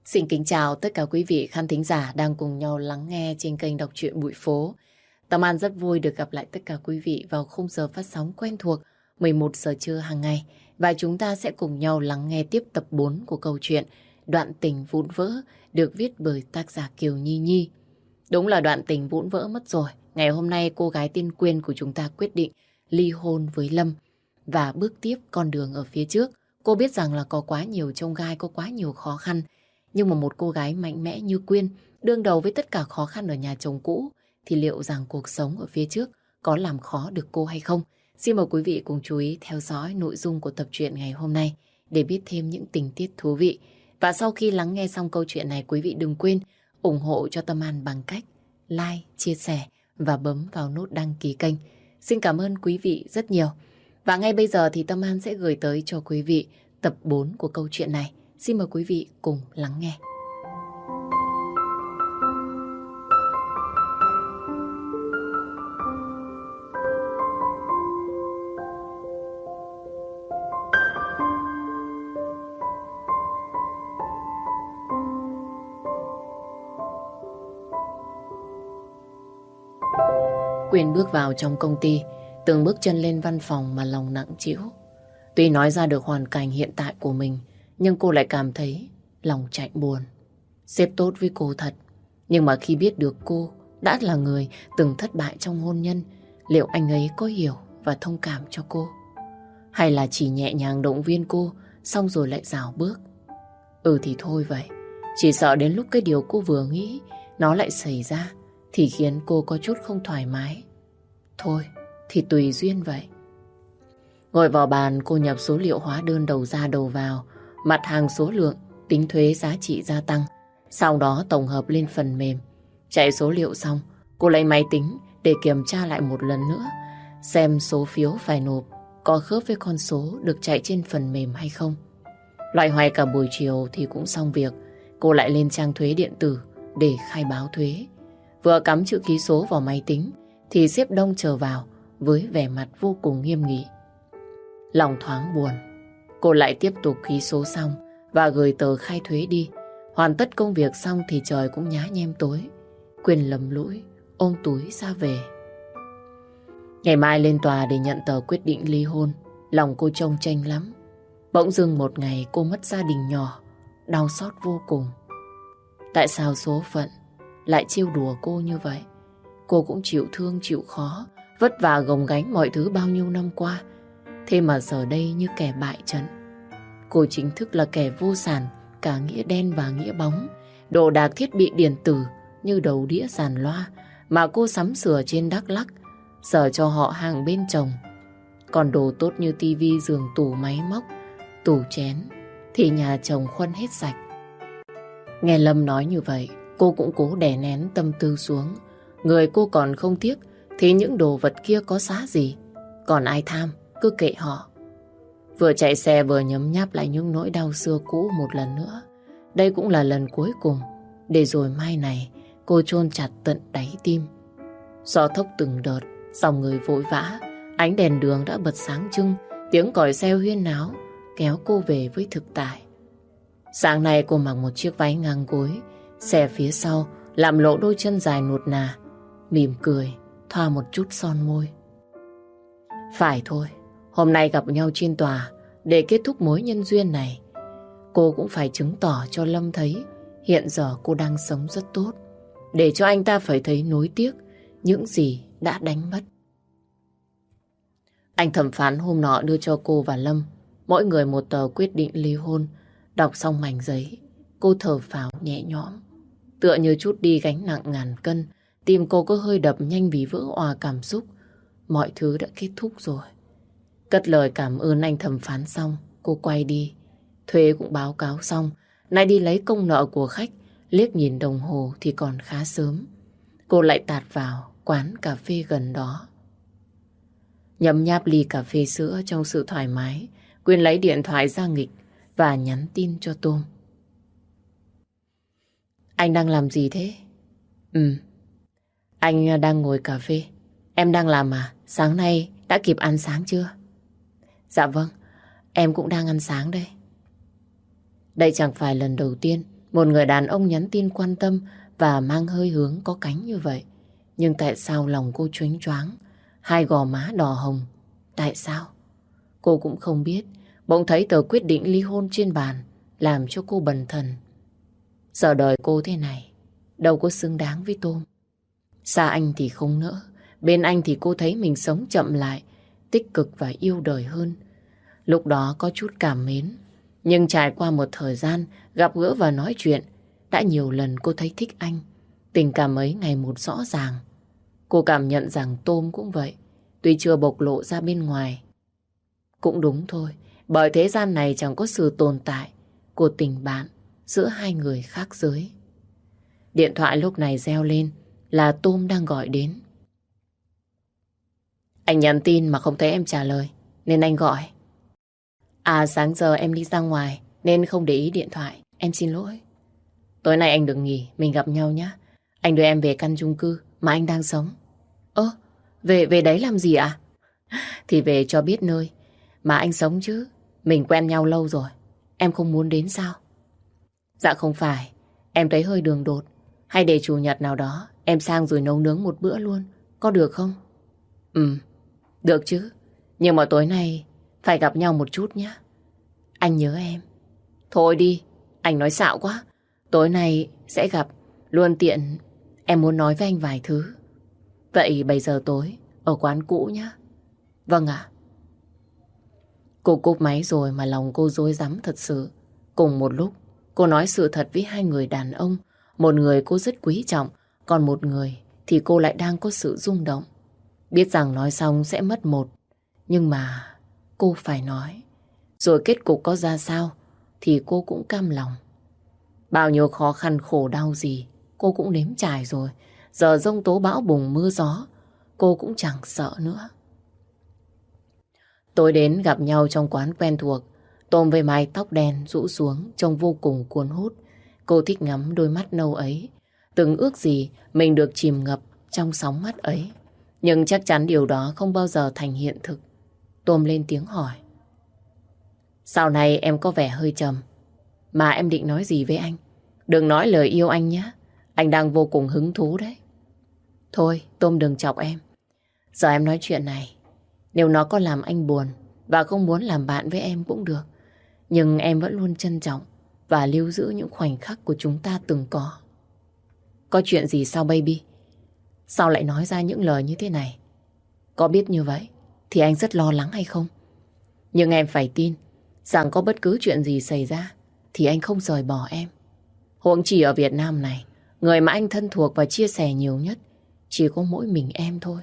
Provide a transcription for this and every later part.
Xin kính chào tất cả quý vị khán thính giả đang cùng nhau lắng nghe trên kênh Đọc truyện Bụi Phố. Tâm An rất vui được gặp lại tất cả quý vị vào khung giờ phát sóng quen thuộc 11 giờ trưa hàng ngày. Và chúng ta sẽ cùng nhau lắng nghe tiếp tập 4 của câu chuyện Đoạn tình vụn vỡ được viết bởi tác giả Kiều Nhi Nhi. Đúng là đoạn tình vụn vỡ mất rồi. Ngày hôm nay cô gái tên Quyên của chúng ta quyết định ly hôn với Lâm và bước tiếp con đường ở phía trước. Cô biết rằng là có quá nhiều chông gai, có quá nhiều khó khăn. Nhưng mà một cô gái mạnh mẽ như Quyên đương đầu với tất cả khó khăn ở nhà chồng cũ thì liệu rằng cuộc sống ở phía trước có làm khó được cô hay không? Xin mời quý vị cùng chú ý theo dõi nội dung của tập truyện ngày hôm nay để biết thêm những tình tiết thú vị. Và sau khi lắng nghe xong câu chuyện này, quý vị đừng quên ủng hộ cho Tâm An bằng cách like, chia sẻ và bấm vào nút đăng ký kênh. Xin cảm ơn quý vị rất nhiều. Và ngay bây giờ thì Tâm An sẽ gửi tới cho quý vị tập 4 của câu chuyện này. Xin mời quý vị cùng lắng nghe. Quyên bước vào trong công ty, từng bước chân lên văn phòng mà lòng nặng trĩu. Tuy nói ra được hoàn cảnh hiện tại của mình, nhưng cô lại cảm thấy lòng chạnh buồn. Sếp tốt với cô thật, nhưng mà khi biết được cô đã là người từng thất bại trong hôn nhân, liệu anh ấy có hiểu và thông cảm cho cô? Hay là chỉ nhẹ nhàng động viên cô, xong rồi lại rảo bước? Thì thôi vậy, chỉ sợ đến lúc cái điều cô vừa nghĩ nó lại xảy ra thì khiến cô có chút không thoải mái. Thôi, thì tùy duyên vậy. Ngồi vào bàn, cô nhập số liệu hóa đơn đầu ra đầu vào, mặt hàng số lượng, tính thuế giá trị gia tăng. Sau đó tổng hợp lên phần mềm. Chạy số liệu xong, cô lấy máy tính để kiểm tra lại một lần nữa, xem số phiếu phải nộp có khớp với con số được chạy trên phần mềm hay không. Loay hoay cả buổi chiều thì cũng xong việc. Cô lại lên trang thuế điện tử để khai báo thuế. Vừa cắm chữ ký số vào máy tính thì sếp Đông trở vào với vẻ mặt vô cùng nghiêm nghị. Lòng thoáng buồn, cô lại tiếp tục ký số xong và gửi tờ khai thuế đi. Hoàn tất công việc xong thì trời cũng nhá nhem tối. Quyên lầm lũi ôm túi ra về. Ngày mai lên tòa để nhận tờ quyết định ly hôn. Lòng cô chông chênh lắm. Bỗng dưng một ngày cô mất gia đình nhỏ, đau xót vô cùng. Tại sao số phận lại trêu đùa cô như vậy? Cô cũng chịu thương chịu khó, vất vả gồng gánh mọi thứ bao nhiêu năm qua. Thế mà giờ đây như kẻ bại trận. Cô chính thức là kẻ vô sản, cả nghĩa đen và nghĩa bóng. Đồ đạc thiết bị điện tử như đầu đĩa giàn loa mà cô sắm sửa trên Đắk Lắk, giờ cho họ hàng bên chồng. Còn đồ tốt như tivi, giường, tủ máy móc, tủ chén thì nhà chồng khuân hết sạch. Nghe Lâm nói như vậy, cô cũng cố đè nén tâm tư xuống. Người cô còn không tiếc thì những đồ vật kia có giá gì. Còn ai tham, cứ kệ họ. Vừa chạy xe vừa nhấm nháp lại những nỗi đau xưa cũ một lần nữa. Đây cũng là lần cuối cùng, để rồi mai này cô chôn chặt tận đáy tim. Gió thốc từng đợt, dòng người vội vã, ánh đèn đường đã bật sáng trưng, tiếng còi reo huyên náo kéo cô về với thực tại. Sáng nay cô mặc một chiếc váy ngang gối, xẻ phía sau làm lộ đôi chân dài nuột nà, mỉm cười, thoa một chút son môi. Phải thôi, hôm nay gặp nhau trên tòa để kết thúc mối nhân duyên này. Cô cũng phải chứng tỏ cho Lâm thấy hiện giờ cô đang sống rất tốt, để cho anh ta phải thấy nuối tiếc những gì đã đánh mất. Anh thẩm phán hôm nọ đưa cho cô và Lâm mỗi người một tờ quyết định ly hôn. Đọc xong mảnh giấy, cô thở phào nhẹ nhõm, tựa như chút đi gánh nặng ngàn cân. Tim cô có hơi đập nhanh vì vỡ òa cảm xúc. Mọi thứ đã kết thúc rồi. Cất lời cảm ơn anh thẩm phán xong, cô quay đi. Thuế cũng báo cáo xong, nay đi lấy công nợ của khách. Liếc nhìn đồng hồ thì còn khá sớm. Cô lại tạt vào quán cà phê gần đó. Nhấm nháp ly cà phê sữa trong sự thoải mái, Quyên lấy điện thoại ra nghịch và nhắn tin cho Tôm. Anh đang làm gì thế? Anh đang ngồi cà phê. Em đang làm à? Sáng nay đã kịp ăn sáng chưa? Dạ vâng, em cũng đang ăn sáng đây. Đây chẳng phải lần đầu tiên Một người đàn ông nhắn tin quan tâm và mang hơi hướng có cánh như vậy. Nhưng tại sao lòng cô chónh choáng, hai gò má đỏ hồng? Tại sao? Cô cũng không biết. Bỗng thấy tờ quyết định ly hôn trên bàn, làm cho cô bần thần. Giờ đời cô thế này, đâu có xứng đáng với Tôm. Xa anh thì không nỡ, bên anh thì cô thấy mình sống chậm lại, tích cực và yêu đời hơn. Lúc đó có chút cảm mến, nhưng trải qua một thời gian gặp gỡ và nói chuyện, đã nhiều lần cô thấy thích anh. Tình cảm ấy ngày một rõ ràng. Cô cảm nhận rằng Tôm cũng vậy, tuy chưa bộc lộ ra bên ngoài. Cũng đúng thôi, bởi thế gian này chẳng có sự tồn tại của tình bạn giữa hai người khác giới. Điện thoại lúc này reo lên là Tôm đang gọi đến. Anh nhắn tin mà không thấy em trả lời, nên anh gọi. À, sáng giờ em đi ra ngoài nên không để ý điện thoại, em xin lỗi. Tối nay anh được nghỉ, mình gặp nhau nhé. Anh đưa em về căn chung cư mà anh đang sống. Ơ, về đấy làm gì ạ? Thì về cho biết nơi mà anh sống chứ. Mình quen nhau lâu rồi. Em không muốn đến sao? Dạ không phải, em thấy hơi đường đột. Hay để chủ nhật nào đó em sang rồi nấu nướng một bữa luôn, có được không? Được chứ. Nhưng mà tối nay phải gặp nhau một chút nhé. Anh nhớ em. Thôi đi, anh nói xạo quá. Tối nay sẽ gặp, luôn tiện em muốn nói với anh vài thứ. Vậy 7 giờ tối ở quán cũ nhé. Vâng ạ. Cô cúp máy rồi mà lòng cô rối rắm thật sự. Cùng một lúc, cô nói sự thật với hai người đàn ông. Một người cô rất quý trọng, còn một người thì cô lại đang có sự rung động. Biết rằng nói xong sẽ mất một, nhưng mà cô phải nói. Rồi kết cục có ra sao thì cô cũng cam lòng. Bao nhiêu khó khăn khổ đau gì cô cũng nếm trải rồi. Giờ giông tố bão bùng mưa gió, cô cũng chẳng sợ nữa. Tối đến gặp nhau trong quán quen thuộc. Tôm với mái tóc đen rũ xuống trông vô cùng cuốn hút. Cô thích ngắm đôi mắt nâu ấy. Từng ước gì mình được chìm ngập trong sóng mắt ấy. Nhưng chắc chắn điều đó không bao giờ thành hiện thực. Tôm lên tiếng hỏi. Sau này em có vẻ hơi trầm. Mà em định nói gì với anh? Đừng nói lời yêu anh nhé. Anh đang vô cùng hứng thú đấy. Thôi, Tôm đừng chọc em. Giờ em nói chuyện này, nếu nó có làm anh buồn và không muốn làm bạn với em cũng được. Nhưng em vẫn luôn trân trọng và lưu giữ những khoảnh khắc của chúng ta từng có. Có chuyện gì sao baby? Sao lại nói ra những lời như thế này? Có biết như vậy thì anh rất lo lắng hay không? Nhưng em phải tin rằng có bất cứ chuyện gì xảy ra thì anh không rời bỏ em. Huống chỉ ở Việt Nam này, người mà anh thân thuộc và chia sẻ nhiều nhất chỉ có mỗi mình em thôi.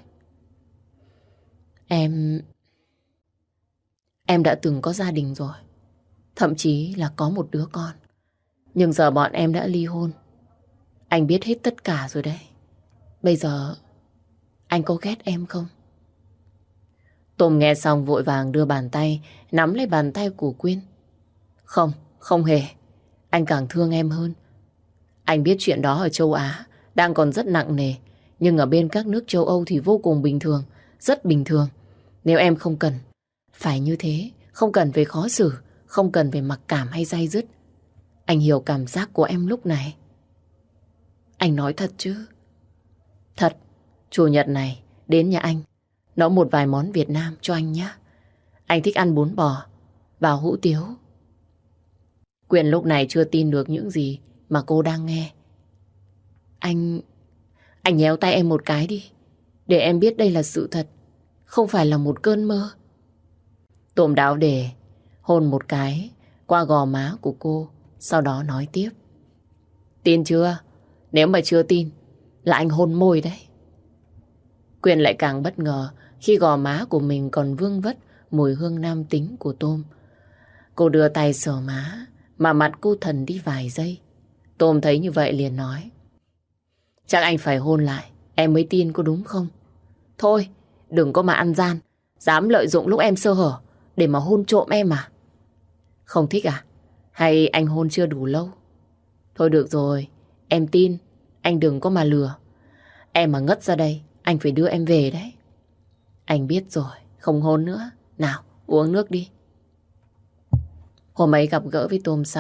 Em đã từng có gia đình rồi. Thậm chí là có một đứa con. Nhưng giờ bọn em đã ly hôn. Anh biết hết tất cả rồi đấy. Bây giờ anh có ghét em không? Tùng nghe xong vội vàng đưa bàn tay nắm lấy bàn tay của Quyên. Không, không hề. Anh càng thương em hơn. Anh biết chuyện đó ở châu Á đang còn rất nặng nề. Nhưng ở bên các nước châu Âu thì vô cùng bình thường. Rất bình thường. Nếu em không cần phải như thế, không cần phải khó xử, không cần phải mặc cảm hay day dứt. Anh hiểu cảm giác của em lúc này. Anh nói thật chứ? Thật. Chủ nhật này đến nhà anh nấu một vài món Việt Nam cho anh nhé. Anh thích ăn bún bò và hủ tiếu. Quyền lúc này chưa tin được những gì mà cô đang nghe. Anh nhéo tay em một cái đi, để em biết đây là sự thật, không phải là một cơn mơ. Tôm đáo để hôn một cái qua gò má của cô, sau đó nói tiếp. Tin chưa? Nếu mà chưa tin là anh hôn môi đấy. Quyền lại càng bất ngờ khi gò má của mình còn vương vất mùi hương nam tính của Tôm. Cô đưa tay sờ má mà mặt cô thần đi vài giây. Tôm thấy như vậy liền nói. Chắc anh phải hôn lại em mới tin, có đúng không? Thôi, đừng có mà ăn gian, dám lợi dụng lúc em sơ hở để mà hôn trộm em à? Không thích à? Hay anh hôn chưa đủ lâu? Thôi được rồi, em tin, anh đừng có mà lừa. Em mà ngất ra đây, anh phải đưa em về đấy. Anh biết rồi, không hôn nữa. Nào, uống nước đi. Hôm ấy gặp gỡ với Tôm xong,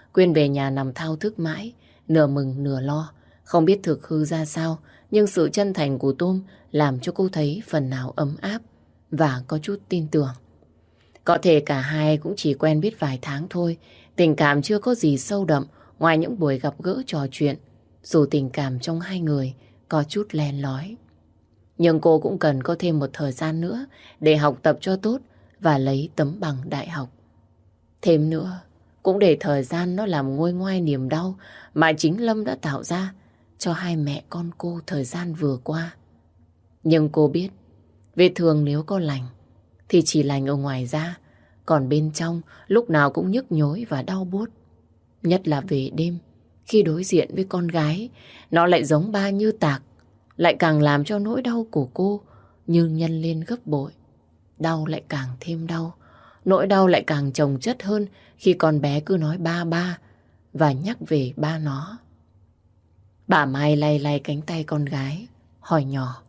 Quyên về nhà nằm thao thức mãi, nửa mừng nửa lo. Không biết thực hư ra sao, nhưng sự chân thành của Tôm làm cho cô thấy phần nào ấm áp và có chút tin tưởng. Có thể cả hai cũng chỉ quen biết vài tháng thôi, tình cảm chưa có gì sâu đậm ngoài những buổi gặp gỡ trò chuyện, dù tình cảm trong hai người có chút len lói. Nhưng cô cũng cần có thêm một thời gian nữa để học tập cho tốt và lấy tấm bằng đại học. Thêm nữa, cũng để thời gian nó làm nguôi ngoai niềm đau mà chính Lâm đã tạo ra cho hai mẹ con cô thời gian vừa qua. Nhưng cô biết, vết thương nếu có lành thì chỉ lành ở ngoài da, còn bên trong lúc nào cũng nhức nhối và đau buốt. Nhất là về đêm, khi đối diện với con gái, nó lại giống ba như tạc, lại càng làm cho nỗi đau của cô như nhân lên gấp bội. Đau lại càng thêm đau, nỗi đau lại càng chồng chất hơn khi con bé cứ nói ba ba và nhắc về ba nó. Bà Mai lay lay cánh tay con gái, hỏi nhỏ.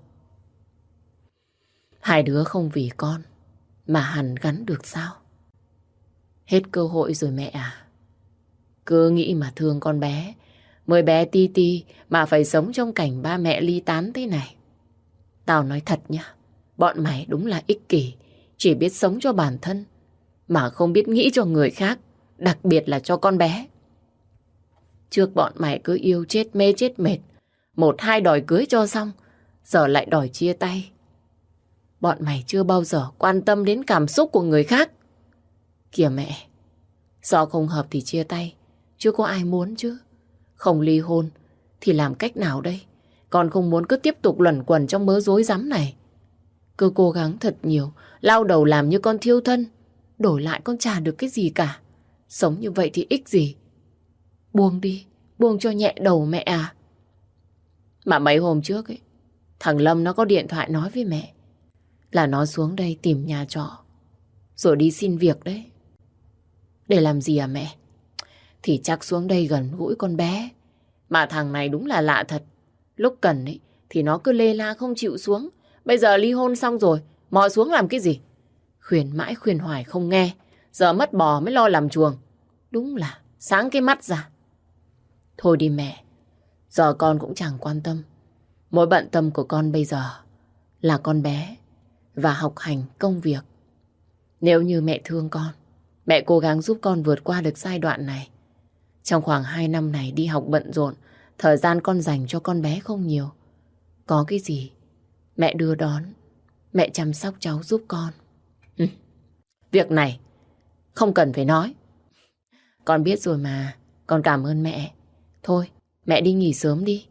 Hai đứa không vì con mà hàn gắn được sao? Hết cơ hội rồi mẹ à. Cứ nghĩ mà thương con bé, mới bé ti ti mà phải sống trong cảnh ba mẹ ly tán thế này. Tao nói thật nhá, bọn mày đúng là ích kỷ, chỉ biết sống cho bản thân mà không biết nghĩ cho người khác, đặc biệt là cho con bé. Trước bọn mày cứ yêu chết mê chết mệt, một hai đòi cưới cho xong, giờ lại đòi chia tay. Bọn mày chưa bao giờ quan tâm đến cảm xúc của người khác. Kìa mẹ, do không hợp thì chia tay, chứ có ai muốn chứ. Không ly hôn thì làm cách nào đây? Con không muốn cứ tiếp tục luẩn quẩn trong mớ rối rắm này. Cứ cố gắng thật nhiều, lao đầu làm như con thiêu thân, đổi lại con chả được cái gì cả. Sống như vậy thì ích gì? Buông đi, buông cho nhẹ đầu mẹ à. Mà mấy hôm trước ấy, thằng Lâm nó có điện thoại nói với mẹ là nó xuống đây tìm nhà trọ rồi đi xin việc đấy. Để làm gì à mẹ? Thì chắc xuống đây gần gũi con bé. Mà thằng này đúng là lạ thật. Lúc cần ấy thì nó cứ lê la không chịu xuống. Bây giờ ly hôn xong rồi, mò xuống làm cái gì? Khuyên mãi khuyên hoài không nghe. Giờ mất bò mới lo làm chuồng. Đúng là sáng cái mắt ra. Thôi đi mẹ, giờ con cũng chẳng quan tâm. Mối bận tâm của con bây giờ là con bé và học hành công việc. Nếu như mẹ thương con, mẹ cố gắng giúp con vượt qua được giai đoạn này. Trong khoảng 2 năm này đi học bận rộn, thời gian con dành cho con bé không nhiều. Có cái gì mẹ đưa đón, mẹ chăm sóc cháu giúp con. Việc này không cần phải nói. Con biết rồi mà, con cảm ơn mẹ. Thôi, mẹ đi nghỉ sớm đi.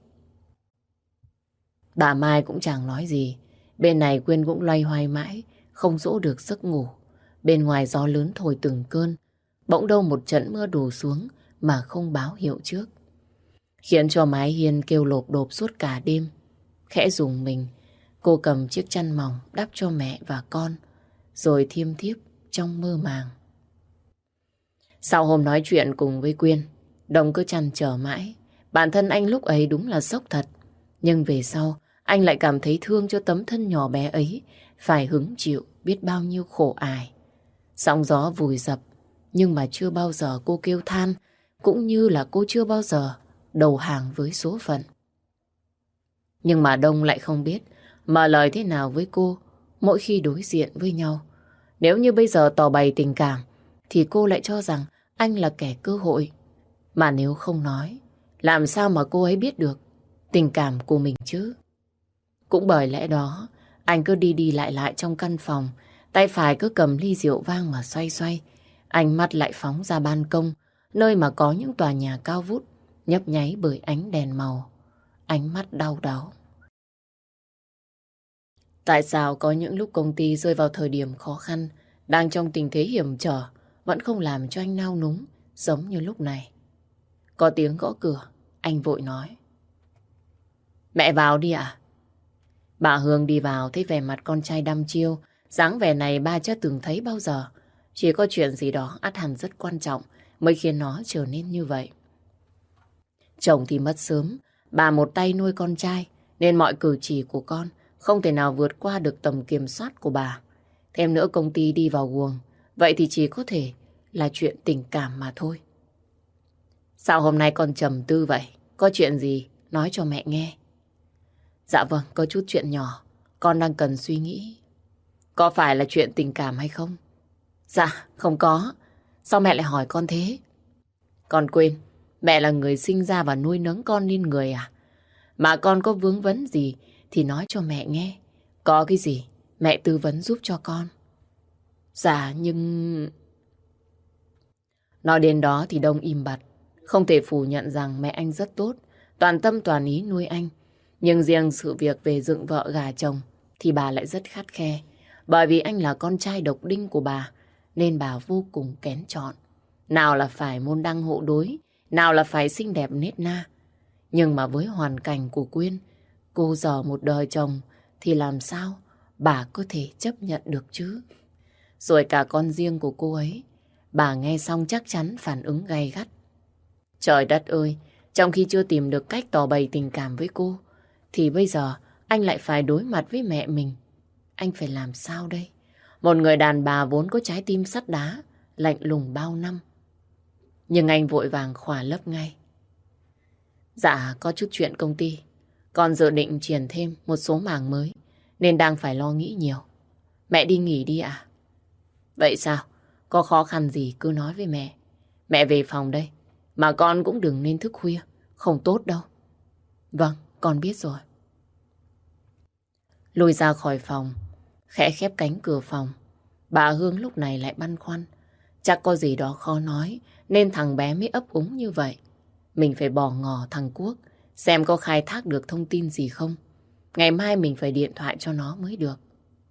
Bà Mai cũng chẳng nói gì. Bên này Quyên cũng loay hoay mãi, không dỗ được giấc ngủ. Bên ngoài gió lớn thổi từng cơn. Bỗng đâu một trận mưa đổ xuống mà không báo hiệu trước, khiến cho mái hiên kêu lộp độp suốt cả đêm. Khẽ rùng mình, cô cầm chiếc chăn mỏng đắp cho mẹ và con, rồi thiêm thiếp trong mơ màng. Sau hôm nói chuyện cùng với Quyên, Đồng cứ trăn trở mãi. Bản thân anh lúc ấy đúng là sốc thật. Nhưng về sau, anh lại cảm thấy thương cho tấm thân nhỏ bé ấy, phải hứng chịu biết bao nhiêu khổ ải. Sóng gió vùi dập, nhưng mà chưa bao giờ cô kêu than, cũng như là cô chưa bao giờ đầu hàng với số phận. Nhưng mà Đông lại không biết mở lời thế nào với cô mỗi khi đối diện với nhau. Nếu như bây giờ tỏ bày tình cảm thì cô lại cho rằng anh là kẻ cơ hội. Mà nếu không nói, làm sao mà cô ấy biết được tình cảm của mình chứ? Cũng bởi lẽ đó, anh cứ đi đi lại lại trong căn phòng, tay phải cứ cầm ly rượu vang mà xoay xoay. Ánh mắt lại phóng ra ban công, nơi mà có những tòa nhà cao vút, nhấp nháy bởi ánh đèn màu. Ánh mắt đau đáu. Tại sao có những lúc công ty rơi vào thời điểm khó khăn, đang trong tình thế hiểm trở, vẫn không làm cho anh nao núng giống như lúc này? Có tiếng gõ cửa, anh vội nói. Mẹ vào đi ạ. Bà Hương đi vào thấy vẻ mặt con trai đăm chiêu, dáng vẻ này ba chưa từng thấy bao giờ. Chỉ có chuyện gì đó ắt hẳn rất quan trọng mới khiến nó trở nên như vậy. Chồng thì mất sớm, bà một tay nuôi con trai, nên mọi cử chỉ của con không thể nào vượt qua được tầm kiểm soát của bà. Thêm nữa công ty đi vào guồng, vậy thì chỉ có thể là chuyện tình cảm mà thôi. Sao hôm nay con trầm tư vậy? Có chuyện gì? Nói cho mẹ nghe. Dạ vâng, có chút chuyện nhỏ. Con đang cần suy nghĩ. Có phải là chuyện tình cảm hay không? Dạ, không có. Sao mẹ lại hỏi con thế? Con quên, mẹ là người sinh ra và nuôi nấng con nên người à? Mà con có vướng vấn gì thì nói cho mẹ nghe. Có cái gì, mẹ tư vấn giúp cho con. Dạ, nhưng... Nói đến đó thì Đông im bặt. Không thể phủ nhận rằng mẹ anh rất tốt, toàn tâm toàn ý nuôi anh. Nhưng riêng sự việc về dựng vợ gà chồng thì bà lại rất khắt khe. Bởi vì anh là con trai độc đinh của bà, nên bà vô cùng kén chọn. Nào là phải môn đăng hộ đối, nào là phải xinh đẹp nết na. Nhưng mà với hoàn cảnh của Quyên, cô dở một đời chồng, thì làm sao bà có thể chấp nhận được chứ? Rồi cả con riêng của cô ấy, bà nghe xong chắc chắn phản ứng gay gắt. Trời đất ơi, trong khi chưa tìm được cách tỏ bày tình cảm với cô, thì bây giờ anh lại phải đối mặt với mẹ mình. Anh phải làm sao đây? Một người đàn bà vốn có trái tim sắt đá, lạnh lùng bao năm. Nhưng anh vội vàng khỏa lấp ngay. Dạ, có chút chuyện công ty. Con dự định triển thêm một số mảng mới, nên đang phải lo nghĩ nhiều. Mẹ đi nghỉ đi ạ. Vậy sao? Có khó khăn gì cứ nói với mẹ. Mẹ về phòng đây. Mà con cũng đừng nên thức khuya. Không tốt đâu. Vâng, con biết rồi. Lùi ra khỏi phòng, khẽ khép cánh cửa phòng. Bà Hương lúc này lại băn khoăn. Chắc có gì đó khó nói, nên thằng bé mới ấp úng như vậy. Mình phải bỏ ngỏ thằng Quốc, xem có khai thác được thông tin gì không. Ngày mai mình phải điện thoại cho nó mới được.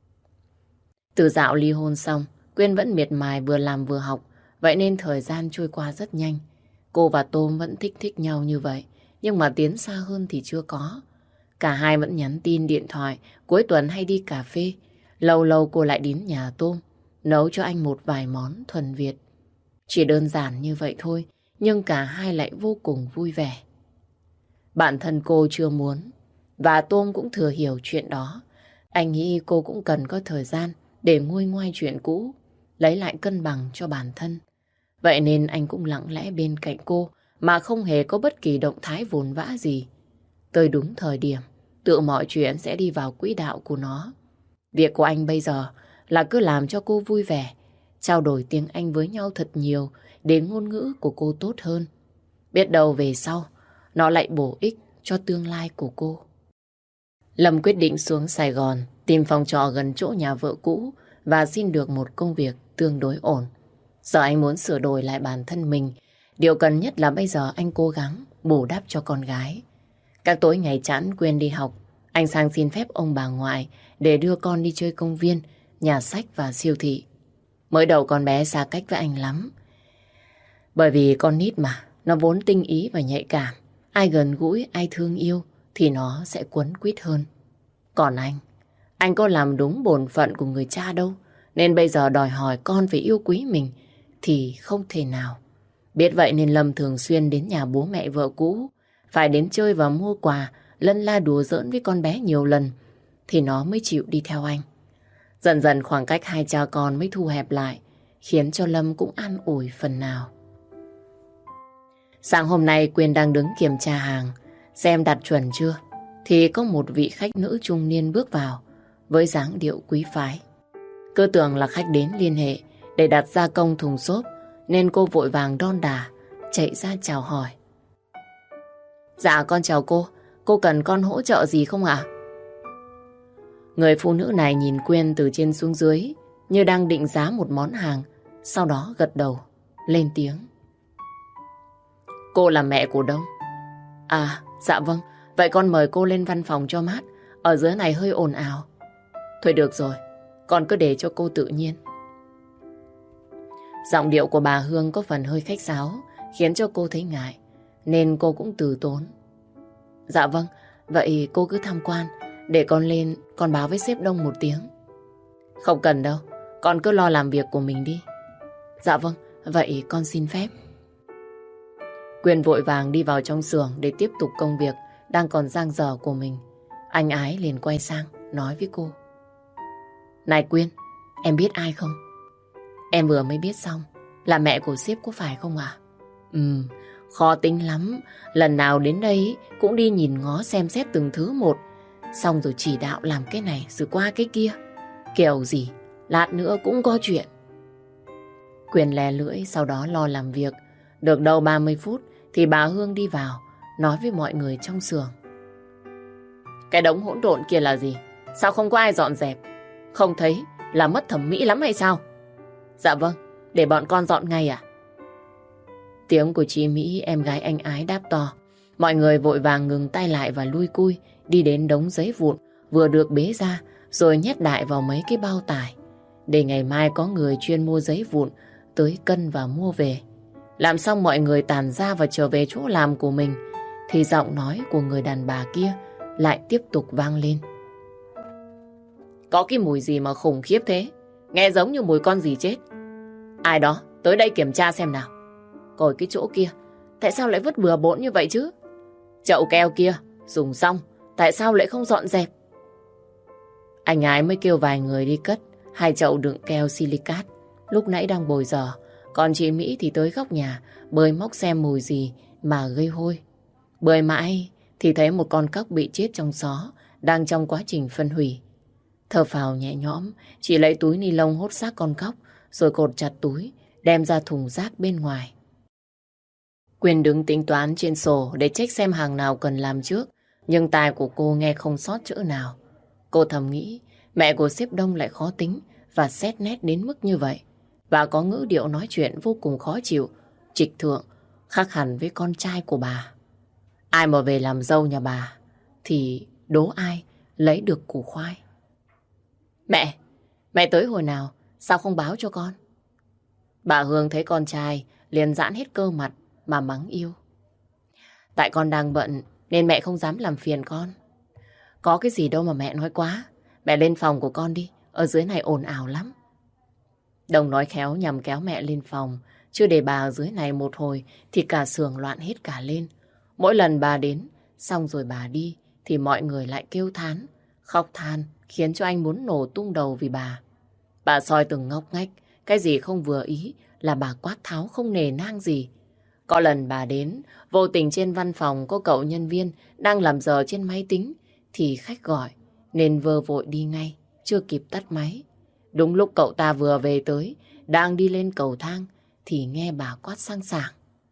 Từ dạo ly hôn xong, Quyên vẫn miệt mài vừa làm vừa học, vậy nên thời gian trôi qua rất nhanh. Cô và Tôm vẫn thích nhau như vậy, nhưng mà tiến xa hơn thì chưa có. Cả hai vẫn nhắn tin điện thoại, cuối tuần hay đi cà phê. Lâu lâu cô lại đến nhà Tôm, nấu cho anh một vài món thuần Việt. Chỉ đơn giản như vậy thôi, nhưng cả hai lại vô cùng vui vẻ. Bản thân cô chưa muốn, và Tôm cũng thừa hiểu chuyện đó. Anh nghĩ cô cũng cần có thời gian để nguôi ngoai chuyện cũ, lấy lại cân bằng cho bản thân. Vậy nên anh cũng lặng lẽ bên cạnh cô mà không hề có bất kỳ động thái vồn vã gì. Tới đúng thời điểm, tự mọi chuyện sẽ đi vào quỹ đạo của nó. Việc của anh bây giờ là cứ làm cho cô vui vẻ, trao đổi tiếng Anh với nhau thật nhiều để ngôn ngữ của cô tốt hơn. Biết đâu về sau, nó lại bổ ích cho tương lai của cô. Lâm quyết định xuống Sài Gòn, tìm phòng trọ gần chỗ nhà vợ cũ và xin được một công việc tương đối ổn. Giờ anh muốn sửa đổi lại bản thân mình. Điều cần nhất là bây giờ anh cố gắng bù đắp cho con gái. Các tối ngày chán Quyên đi học, anh sang xin phép ông bà ngoại để đưa con đi chơi công viên, nhà sách và siêu thị. Mới đầu con bé xa cách với anh lắm. Bởi vì con nít mà, nó vốn tinh ý và nhạy cảm. Ai gần gũi, ai thương yêu thì nó sẽ quấn quýt hơn. Còn anh có làm đúng bổn phận của người cha đâu. Nên bây giờ đòi hỏi con phải yêu quý mình thì không thể nào. Biết vậy nên Lâm thường xuyên đến nhà bố mẹ vợ cũ, phải đến chơi và mua quà, lân la đùa giỡn với con bé nhiều lần thì nó mới chịu đi theo anh. Dần dần khoảng cách hai cha con mới thu hẹp lại, khiến cho Lâm cũng an ủi phần nào. Sáng hôm nay Quyên đang đứng kiểm tra hàng, xem đặt chuẩn chưa, thì có một vị khách nữ trung niên bước vào với dáng điệu quý phái. Cứ tưởng là khách đến liên hệ để đặt gia công thùng xốp, nên cô vội vàng đon đả chạy ra chào hỏi. Dạ con chào cô cần con hỗ trợ gì không ạ? Người phụ nữ này nhìn Quyên từ trên xuống dưới như đang định giá một món hàng, sau đó gật đầu, lên tiếng. Cô là mẹ của Đông. À, dạ vâng, vậy con mời cô lên văn phòng cho mát, ở dưới này hơi ồn ào. Thôi được rồi, con cứ để cho cô tự nhiên. Giọng điệu của bà Hương có phần hơi khách sáo, khiến cho cô thấy ngại, nên cô cũng từ tốn. Dạ vâng, vậy cô cứ tham quan, để con lên con báo với sếp Đông một tiếng. Không cần đâu, con cứ lo làm việc của mình đi. Dạ vâng, vậy con xin phép. Quyên vội vàng đi vào trong xưởng để tiếp tục công việc đang còn dang dở của mình. Anh Ái liền quay sang nói với cô. Này Quyên, em biết ai không? Em vừa mới biết xong, là mẹ của sếp có phải không ạ? Khó tính lắm. Lần nào đến đây cũng đi nhìn ngó xem xét từng thứ một. Xong rồi chỉ đạo làm cái này rồi qua cái kia. Kiểu gì, lát nữa cũng có chuyện. Quyền lè lưỡi sau đó lo làm việc. Được đâu 30 phút thì bà Hương đi vào, nói với mọi người trong xưởng. Cái đống hỗn độn kia là gì? Sao không có ai dọn dẹp? Không thấy là mất thẩm mỹ lắm hay sao? Dạ vâng, để bọn con dọn ngay ạ. Tiếng của chị Mỹ, em gái anh Ái đáp to. Mọi người vội vàng ngừng tay lại và lui cui đi đến đống giấy vụn vừa được bế ra rồi nhét đại vào mấy cái bao tải để ngày mai có người chuyên mua giấy vụn tới cân và mua về. Làm xong mọi người tản ra và trở về chỗ làm của mình thì giọng nói của người đàn bà kia lại tiếp tục vang lên. Có cái mùi gì mà khủng khiếp thế? Nghe giống như mùi con gì chết. Ai đó tới đây kiểm tra xem nào. Coi cái chỗ kia, tại sao lại vứt bừa bộn như vậy chứ? Chậu keo kia dùng xong, tại sao lại không dọn dẹp? Anh Ái mới kêu vài người đi cất 2 chậu đựng keo silicat lúc nãy đang bồi dở. Còn chị Mỹ thì tới góc nhà bơi móc xem mùi gì mà gây hôi. Bơi mãi thì thấy một con cóc bị chết trong xó đang trong quá trình phân hủy. Thở phào nhẹ nhõm, chị lấy túi ni lông hốt xác con cóc rồi cột chặt túi đem ra thùng rác bên ngoài. Quyền đứng tính toán trên sổ để check xem hàng nào cần làm trước, nhưng tai của cô nghe không sót chữ nào. Cô thầm nghĩ mẹ của sếp Đông lại khó tính và xét nét đến mức như vậy, và có ngữ điệu nói chuyện vô cùng khó chịu, trịch thượng, khác hẳn với con trai của bà. Ai mà về làm dâu nhà bà thì đố ai lấy được củ khoai. Mẹ tới hồi nào, sao không báo cho con? Bà Hương thấy con trai liền giãn hết cơ mặt mà mắng yêu. Tại con đang bận nên mẹ không dám làm phiền con. Có cái gì đâu mà mẹ nói quá. Mẹ lên phòng của con đi, ở dưới này ồn ào lắm. Đồng nói khéo nhằm kéo mẹ lên phòng, chưa để bà ở dưới này một hồi thì cả xưởng loạn hết cả lên. Mỗi lần bà đến, xong rồi bà đi thì mọi người lại kêu thán, khóc than khiến cho anh muốn nổ tung đầu vì bà. Bà soi từng ngóc ngách, cái gì không vừa ý là bà quát tháo không nề nang gì. Có lần bà đến, vô tình trên văn phòng có cậu nhân viên đang làm giờ trên máy tính thì khách gọi nên vơ vội đi ngay, chưa kịp tắt máy. Đúng lúc cậu ta vừa về tới, đang đi lên cầu thang thì nghe bà quát sang sảng.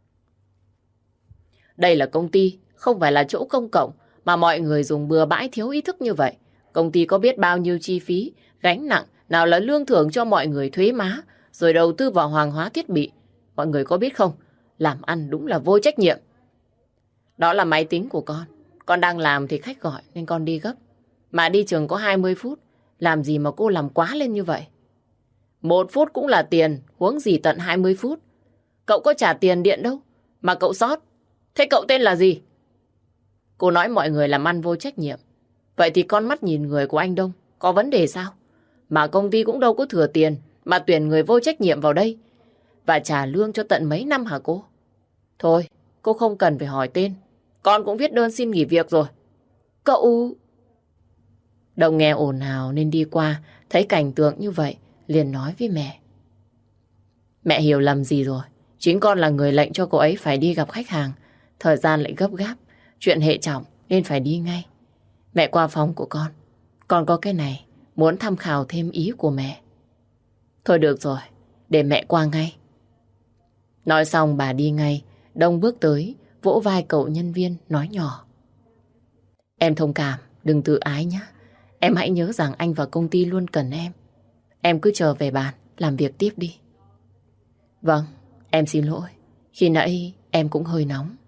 Đây là công ty, không phải là chỗ công cộng mà mọi người dùng bừa bãi thiếu ý thức như vậy. Công ty có biết bao nhiêu chi phí, gánh nặng, nào là lương thưởng cho mọi người thuế má, rồi đầu tư vào hàng hóa thiết bị. Mọi người có biết không? Làm ăn đúng là vô trách nhiệm. Đó là máy tính của con đang làm thì khách gọi nên con đi gấp. Mà đi trường có 20 phút, làm gì mà cô làm quá lên như vậy? 1 phút cũng là tiền, huống gì tận 20 phút. Cậu có trả tiền điện đâu, mà cậu sót. Thế cậu tên là gì? Cô nói mọi người làm ăn vô trách nhiệm. Vậy thì con mắt nhìn người của anh Đông có vấn đề sao? Mà công ty cũng đâu có thừa tiền mà tuyển người vô trách nhiệm vào đây và trả lương cho tận mấy năm hả cô? Thôi, cô không cần phải hỏi tên. Con cũng viết đơn xin nghỉ việc rồi. Cậu... Đồng nghe ồn ào nên đi qua, thấy cảnh tượng như vậy, liền nói với mẹ. Mẹ hiểu lầm gì rồi. Chính con là người lệnh cho cô ấy phải đi gặp khách hàng. Thời gian lại gấp gáp, chuyện hệ trọng nên phải đi ngay. Mẹ qua phòng của con có cái này, muốn tham khảo thêm ý của mẹ. Thôi được rồi, để mẹ qua ngay. Nói xong bà đi ngay, Đông bước tới, vỗ vai cậu nhân viên, nói nhỏ. Em thông cảm, đừng tự ái nhé. Em hãy nhớ rằng anh và công ty luôn cần em. Em cứ trở về bàn, làm việc tiếp đi. Vâng, em xin lỗi. Khi nãy em cũng hơi nóng.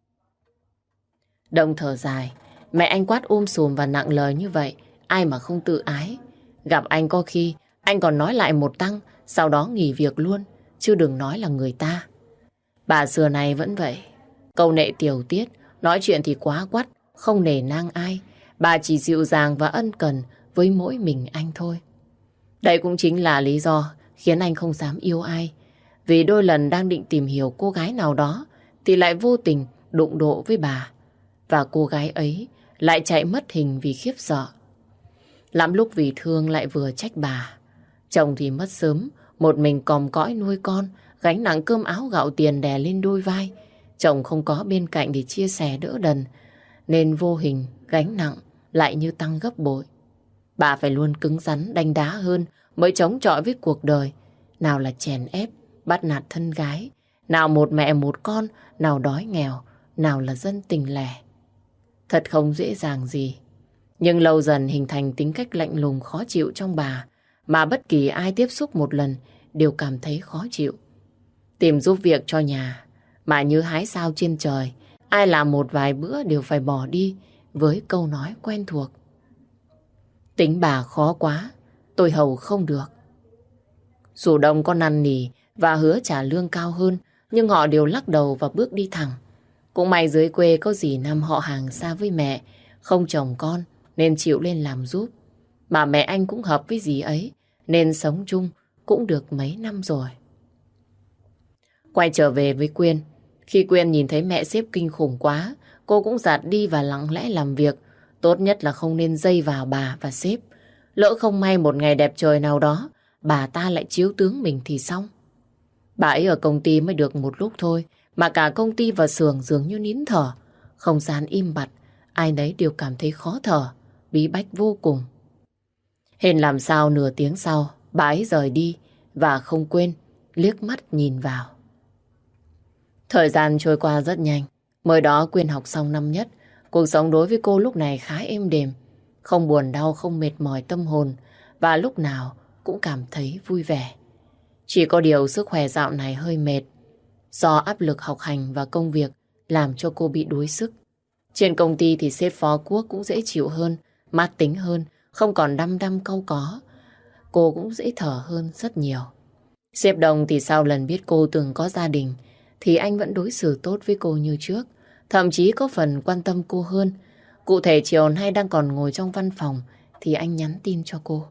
Đông thở dài. Mẹ anh quát sùm và nặng lời như vậy, ai mà không tự ái. Gặp anh có khi anh còn nói lại một tăng, sau đó nghỉ việc luôn, chứ đừng nói là người ta. Bà xưa này vẫn vậy. Câu nệ tiểu tiết, nói chuyện thì quá quắt, không nể nang ai. Bà chỉ dịu dàng và ân cần với mỗi mình anh thôi. Đây cũng chính là lý do khiến anh không dám yêu ai. Vì đôi lần đang định tìm hiểu cô gái nào đó thì lại vô tình đụng độ với bà. Và cô gái ấy lại chạy mất hình vì khiếp sợ. Lắm lúc vì thương lại vừa trách bà. Chồng thì mất sớm, một mình còm cõi nuôi con, gánh nặng cơm áo gạo tiền đè lên đôi vai. Chồng không có bên cạnh để chia sẻ đỡ đần, nên vô hình gánh nặng lại như tăng gấp bội. Bà phải luôn cứng rắn đanh đá hơn mới chống chọi với cuộc đời. Nào là chèn ép, bắt nạt thân gái, nào một mẹ một con, nào đói nghèo, nào là dân tình lẻ. Thật không dễ dàng gì. Nhưng lâu dần hình thành tính cách lạnh lùng khó chịu trong bà, mà bất kỳ ai tiếp xúc một lần đều cảm thấy khó chịu. Tìm giúp việc cho nhà, mà như hái sao trên trời, ai làm một vài bữa đều phải bỏ đi với câu nói quen thuộc. Tính bà khó quá, tôi hầu không được. Dù Đông có năn nỉ và hứa trả lương cao hơn, nhưng họ đều lắc đầu và bước đi thẳng. Cũng may dưới quê có dì Năm họ hàng xa với mẹ, không chồng con nên chịu lên làm giúp. Mà mẹ anh cũng hợp với dì ấy nên sống chung cũng được mấy năm rồi. Quay trở về với Quyên, khi Quyên nhìn thấy mẹ sếp kinh khủng quá, cô cũng dạt đi và lặng lẽ làm việc. Tốt nhất là không nên dây vào bà và sếp. Lỡ không may một ngày đẹp trời nào đó, bà ta lại chiếu tướng mình thì xong. Bà ấy ở công ty mới được một lúc thôi, mà cả công ty và xưởng dường như nín thở. Không gian im bặt, ai nấy đều cảm thấy khó thở, bí bách vô cùng. Hên làm sao nửa tiếng sau, bà ấy rời đi và không quên liếc mắt nhìn vào. Thời gian trôi qua rất nhanh. Mới đó Quyên học xong năm nhất. Cuộc sống đối với cô lúc này khá êm đềm. Không buồn đau, không mệt mỏi tâm hồn. Và lúc nào cũng cảm thấy vui vẻ. Chỉ có điều sức khỏe dạo này hơi mệt. Do áp lực học hành và công việc làm cho cô bị đuối sức. Trên công ty thì sếp phó Quốc cũng dễ chịu hơn, mát tính hơn, không còn đăm đăm cau có. Cô cũng dễ thở hơn rất nhiều. Sếp Đồng thì sau lần biết cô từng có gia đình thì anh vẫn đối xử tốt với cô như trước. Thậm chí có phần quan tâm cô hơn. Cụ thể chiều nay đang còn ngồi trong văn phòng thì anh nhắn tin cho cô.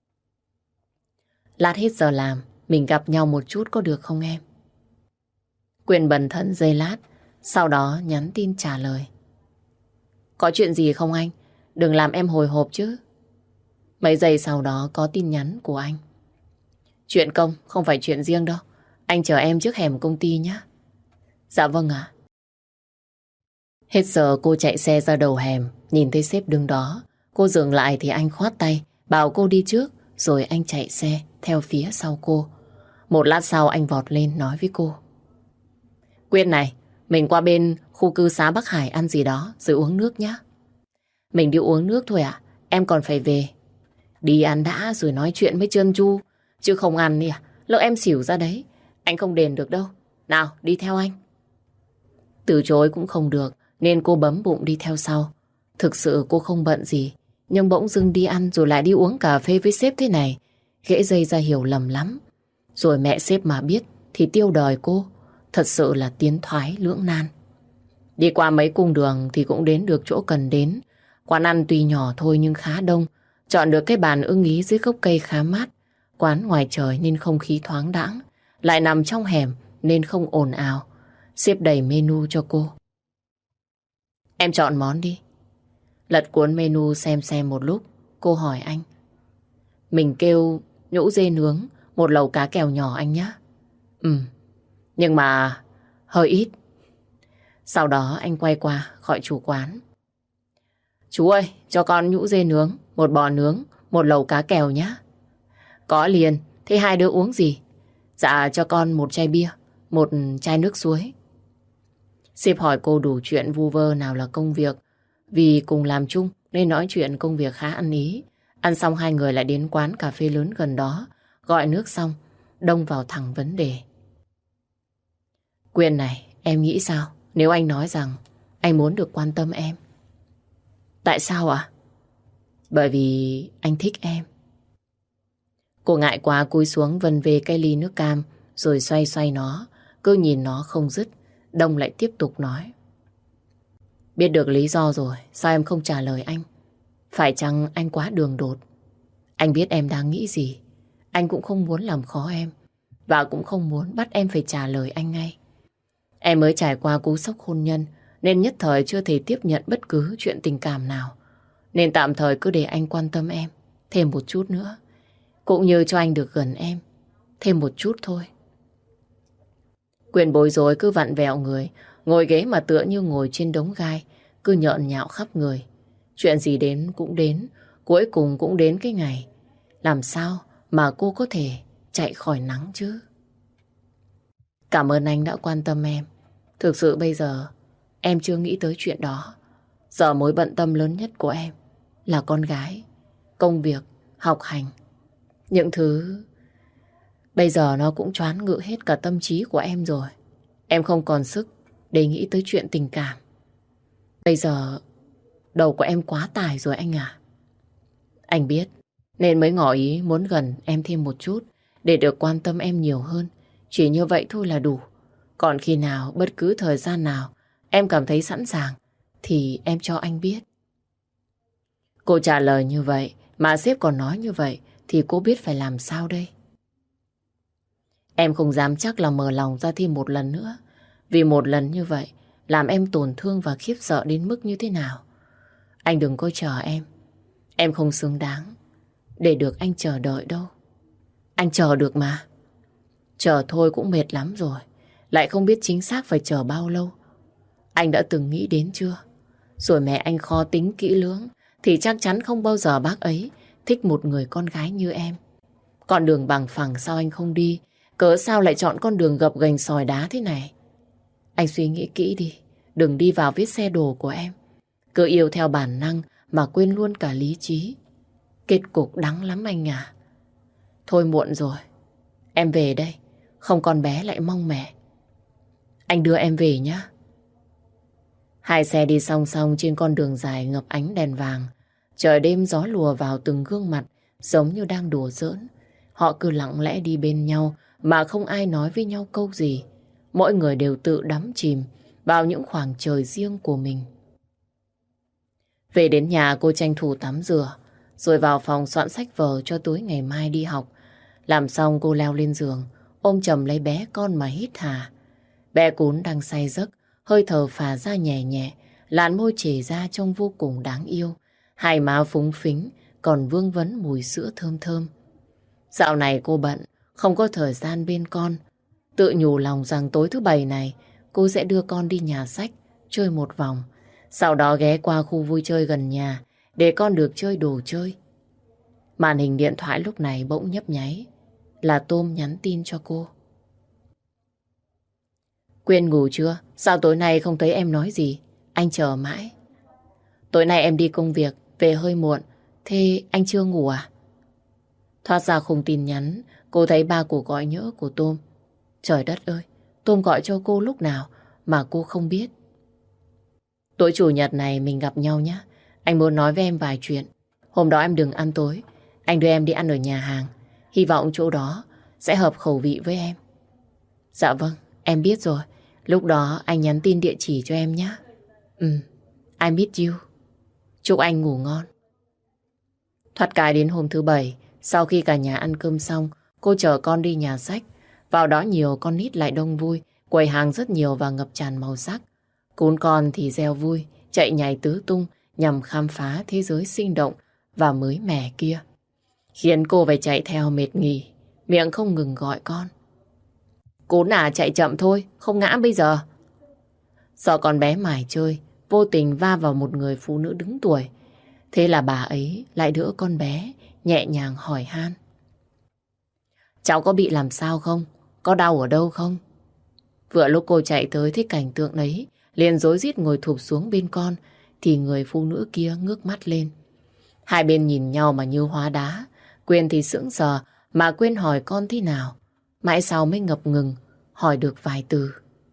Lát hết giờ làm, mình gặp nhau một chút có được không em? Quyên bần thần giây lát, sau đó nhắn tin trả lời. Có chuyện gì không anh? Đừng làm em hồi hộp chứ. Mấy giây sau đó có tin nhắn của anh. Chuyện công, không phải chuyện riêng đâu. Anh chờ em trước hẻm công ty nhé. Dạ vâng ạ. Hết giờ cô chạy xe ra đầu hẻm, nhìn thấy sếp đứng đó. Cô dừng lại thì anh khoát tay, bảo cô đi trước, rồi anh chạy xe theo phía sau cô. Một lát sau anh vọt lên nói với cô. Quyên này, mình qua bên khu cư xá Bắc Hải ăn gì đó rồi uống nước nhé. Mình đi uống nước thôi ạ, em còn phải về. Đi ăn đã rồi nói chuyện mới trơn tru, chứ không ăn đi à, lỡ em xỉu ra đấy, anh không đền được đâu. Nào, đi theo anh. Từ chối cũng không được, nên cô bấm bụng đi theo sau. Thực sự cô không bận gì, nhưng bỗng dưng đi ăn rồi lại đi uống cà phê với sếp thế này, ghễ dây ra hiểu lầm lắm. Rồi mẹ sếp mà biết thì tiêu đời cô. Thật sự là tiến thoái lưỡng nan. Đi qua mấy cung đường thì cũng đến được chỗ cần đến. Quán ăn tuy nhỏ thôi nhưng khá đông. Chọn được cái bàn ưng ý dưới gốc cây khá mát. Quán ngoài trời nên không khí thoáng đãng, lại nằm trong hẻm nên không ồn ào. Sếp đầy menu cho cô. Em chọn món đi. Lật cuốn menu xem một lúc, cô hỏi anh. Mình kêu nhũ dê nướng, một lẩu cá kèo nhỏ anh nhé. Nhưng mà hơi ít. Sau đó anh quay qua gọi chủ quán. Chú ơi, cho con nhũ dê nướng, một bò nướng, một lẩu cá kèo nhé. Có liền, thế hai đứa uống gì? Dạ cho con một chai bia, một chai nước suối. Sếp hỏi cô đủ chuyện vu vơ nào là công việc. Vì cùng làm chung nên nói chuyện công việc khá ăn ý. Ăn xong hai người lại đến quán cà phê lớn gần đó. Gọi nước xong, Đông vào thẳng vấn đề. Quyên này, em nghĩ sao nếu anh nói rằng anh muốn được quan tâm em? Tại sao ạ? Bởi vì anh thích em. Cô ngại quá cúi xuống vần về cái ly nước cam rồi xoay xoay nó, cứ nhìn nó không dứt. Đông lại tiếp tục nói. Biết được lý do rồi, sao em không trả lời anh? Phải chăng anh quá đường đột? Anh biết em đang nghĩ gì. Anh cũng không muốn làm khó em, và cũng không muốn bắt em phải trả lời anh ngay. Em mới trải qua cú sốc hôn nhân, nên nhất thời chưa thể tiếp nhận bất cứ chuyện tình cảm nào. Nên tạm thời cứ để anh quan tâm em thêm một chút nữa, cũng như cho anh được gần em thêm một chút thôi. Quyền bối rối cứ vặn vẹo người, ngồi ghế mà tựa như ngồi trên đống gai, cứ nhợn nhạo khắp người. Chuyện gì đến cũng đến, cuối cùng cũng đến cái ngày. Làm sao mà cô có thể chạy khỏi nắng chứ? Cảm ơn anh đã quan tâm em. Thực sự bây giờ em chưa nghĩ tới chuyện đó. Giờ mối bận tâm lớn nhất của em là con gái, công việc, học hành. Những thứ bây giờ nó cũng choáng ngự hết cả tâm trí của em rồi. Em không còn sức để nghĩ tới chuyện tình cảm. Bây giờ đầu của em quá tải rồi anh à. Anh biết nên mới ngỏ ý muốn gần em thêm một chút để được quan tâm em nhiều hơn. Chỉ như vậy thôi là đủ. Còn khi nào, bất cứ thời gian nào em cảm thấy sẵn sàng thì em cho anh biết. Cô trả lời như vậy mà sếp còn nói như vậy thì cô biết phải làm sao đây? Em không dám chắc là mở lòng ra thêm một lần nữa. Vì một lần như vậy làm em tổn thương và khiếp sợ đến mức như thế nào. Anh đừng có chờ em. Em không xứng đáng để được anh chờ đợi đâu. Anh chờ được mà. Chờ thôi cũng mệt lắm rồi. Lại không biết chính xác phải chờ bao lâu. Anh đã từng nghĩ đến chưa? Rồi mẹ anh kho tính kỹ lưỡng thì chắc chắn không bao giờ bác ấy thích một người con gái như em. Con đường bằng phẳng sao anh không đi? Cớ sao lại chọn con đường gập ghềnh sỏi đá thế này? Anh suy nghĩ kỹ đi. Đừng đi vào vết xe đổ của em. Cứ yêu theo bản năng mà quên luôn cả lý trí. Kết cục đắng lắm anh à. Thôi muộn rồi. Em về đây. Không con bé lại mong mẹ. Anh đưa em về nhé. Hai xe đi song song trên con đường dài ngập ánh đèn vàng. Trời đêm gió lùa vào từng gương mặt giống như đang đùa giỡn. Họ cứ lặng lẽ đi bên nhau mà không ai nói với nhau câu gì. Mỗi người đều tự đắm chìm vào những khoảng trời riêng của mình. Về đến nhà cô tranh thủ tắm rửa rồi vào phòng soạn sách vở cho tối ngày mai đi học. Làm xong cô leo lên giường ôm chầm lấy bé con mà hít hà. Bé Cún đang say giấc, hơi thở phả ra nhẹ nhẹ, làn môi chảy ra trông vô cùng đáng yêu. Hai má phúng phính, còn vương vấn mùi sữa thơm thơm. Dạo này cô bận, không có thời gian bên con. Tự nhủ lòng rằng tối thứ Bảy này, cô sẽ đưa con đi nhà sách, chơi một vòng. Sau đó ghé qua khu vui chơi gần nhà, để con được chơi đồ chơi. Màn hình điện thoại lúc này bỗng nhấp nháy, là Tôm nhắn tin cho cô. Quyên ngủ chưa? Sao tối nay không thấy em nói gì? Anh chờ mãi. Tối nay em đi công việc, về hơi muộn. Thế anh chưa ngủ à? Thoát ra khung tin nhắn, cô thấy 3 cuộc gọi nhỡ của Tôm. Trời đất ơi, Tôm gọi cho cô lúc nào mà cô không biết. Tối chủ nhật này mình gặp nhau nhé. Anh muốn nói với em vài chuyện. Hôm đó em đừng ăn tối. Anh đưa em đi ăn ở nhà hàng. Hy vọng chỗ đó sẽ hợp khẩu vị với em. Dạ vâng, em biết rồi. Lúc đó anh nhắn tin địa chỉ cho em nhé. I miss you. Chúc anh ngủ ngon. Thoát cái đến hôm thứ Bảy, sau khi cả nhà ăn cơm xong, cô chở con đi nhà sách. Vào đó nhiều con nít lại đông vui, quầy hàng rất nhiều và ngập tràn màu sắc. Cún con thì reo vui, chạy nhảy tứ tung nhằm khám phá thế giới sinh động và mới mẻ kia. Khiến cô phải chạy theo mệt nghỉ, miệng không ngừng gọi con. Cún à, chạy chậm thôi, không ngã bây giờ. Sợ con bé mải chơi, vô tình va vào một người phụ nữ đứng tuổi. Thế là bà ấy lại đỡ con bé, nhẹ nhàng hỏi han. Cháu có bị làm sao không? Có đau ở đâu không? Vừa lúc cô chạy tới thấy cảnh tượng ấy, liền rối rít ngồi thụp xuống bên con, thì người phụ nữ kia ngước mắt lên. Hai bên nhìn nhau mà như hóa đá. Quyên thì sững sờ mà quên hỏi con thế nào. Mãi sau mới ngập ngừng hỏi được vài từ.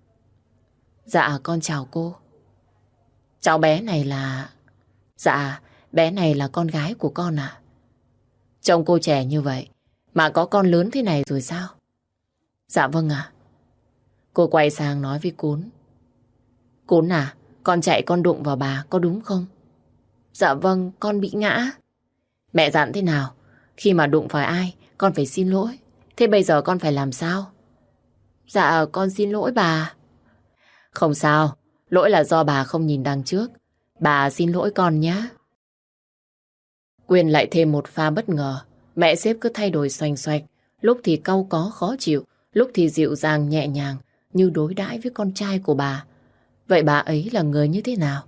Dạ con chào cô. Cháu bé này là... Dạ bé này là con gái của con à? Trông cô trẻ như vậy mà có con lớn thế này rồi sao? Dạ vâng ạ. Cô quay sang nói với Cún. Cún à, con chạy con đụng vào bà có đúng không? Dạ vâng, con bị ngã. Mẹ dặn thế nào? Khi mà đụng phải ai, con phải xin lỗi. Thế bây giờ con phải làm sao? Dạ, con xin lỗi bà. Không sao, lỗi là do bà không nhìn đằng trước. Bà xin lỗi con nhé. Quyên lại thêm một pha bất ngờ. Mẹ sếp cứ thay đổi xoành xoạch. Lúc thì cau có khó chịu, lúc thì dịu dàng nhẹ nhàng, như đối đãi với con trai của bà. Vậy bà ấy là người như thế nào?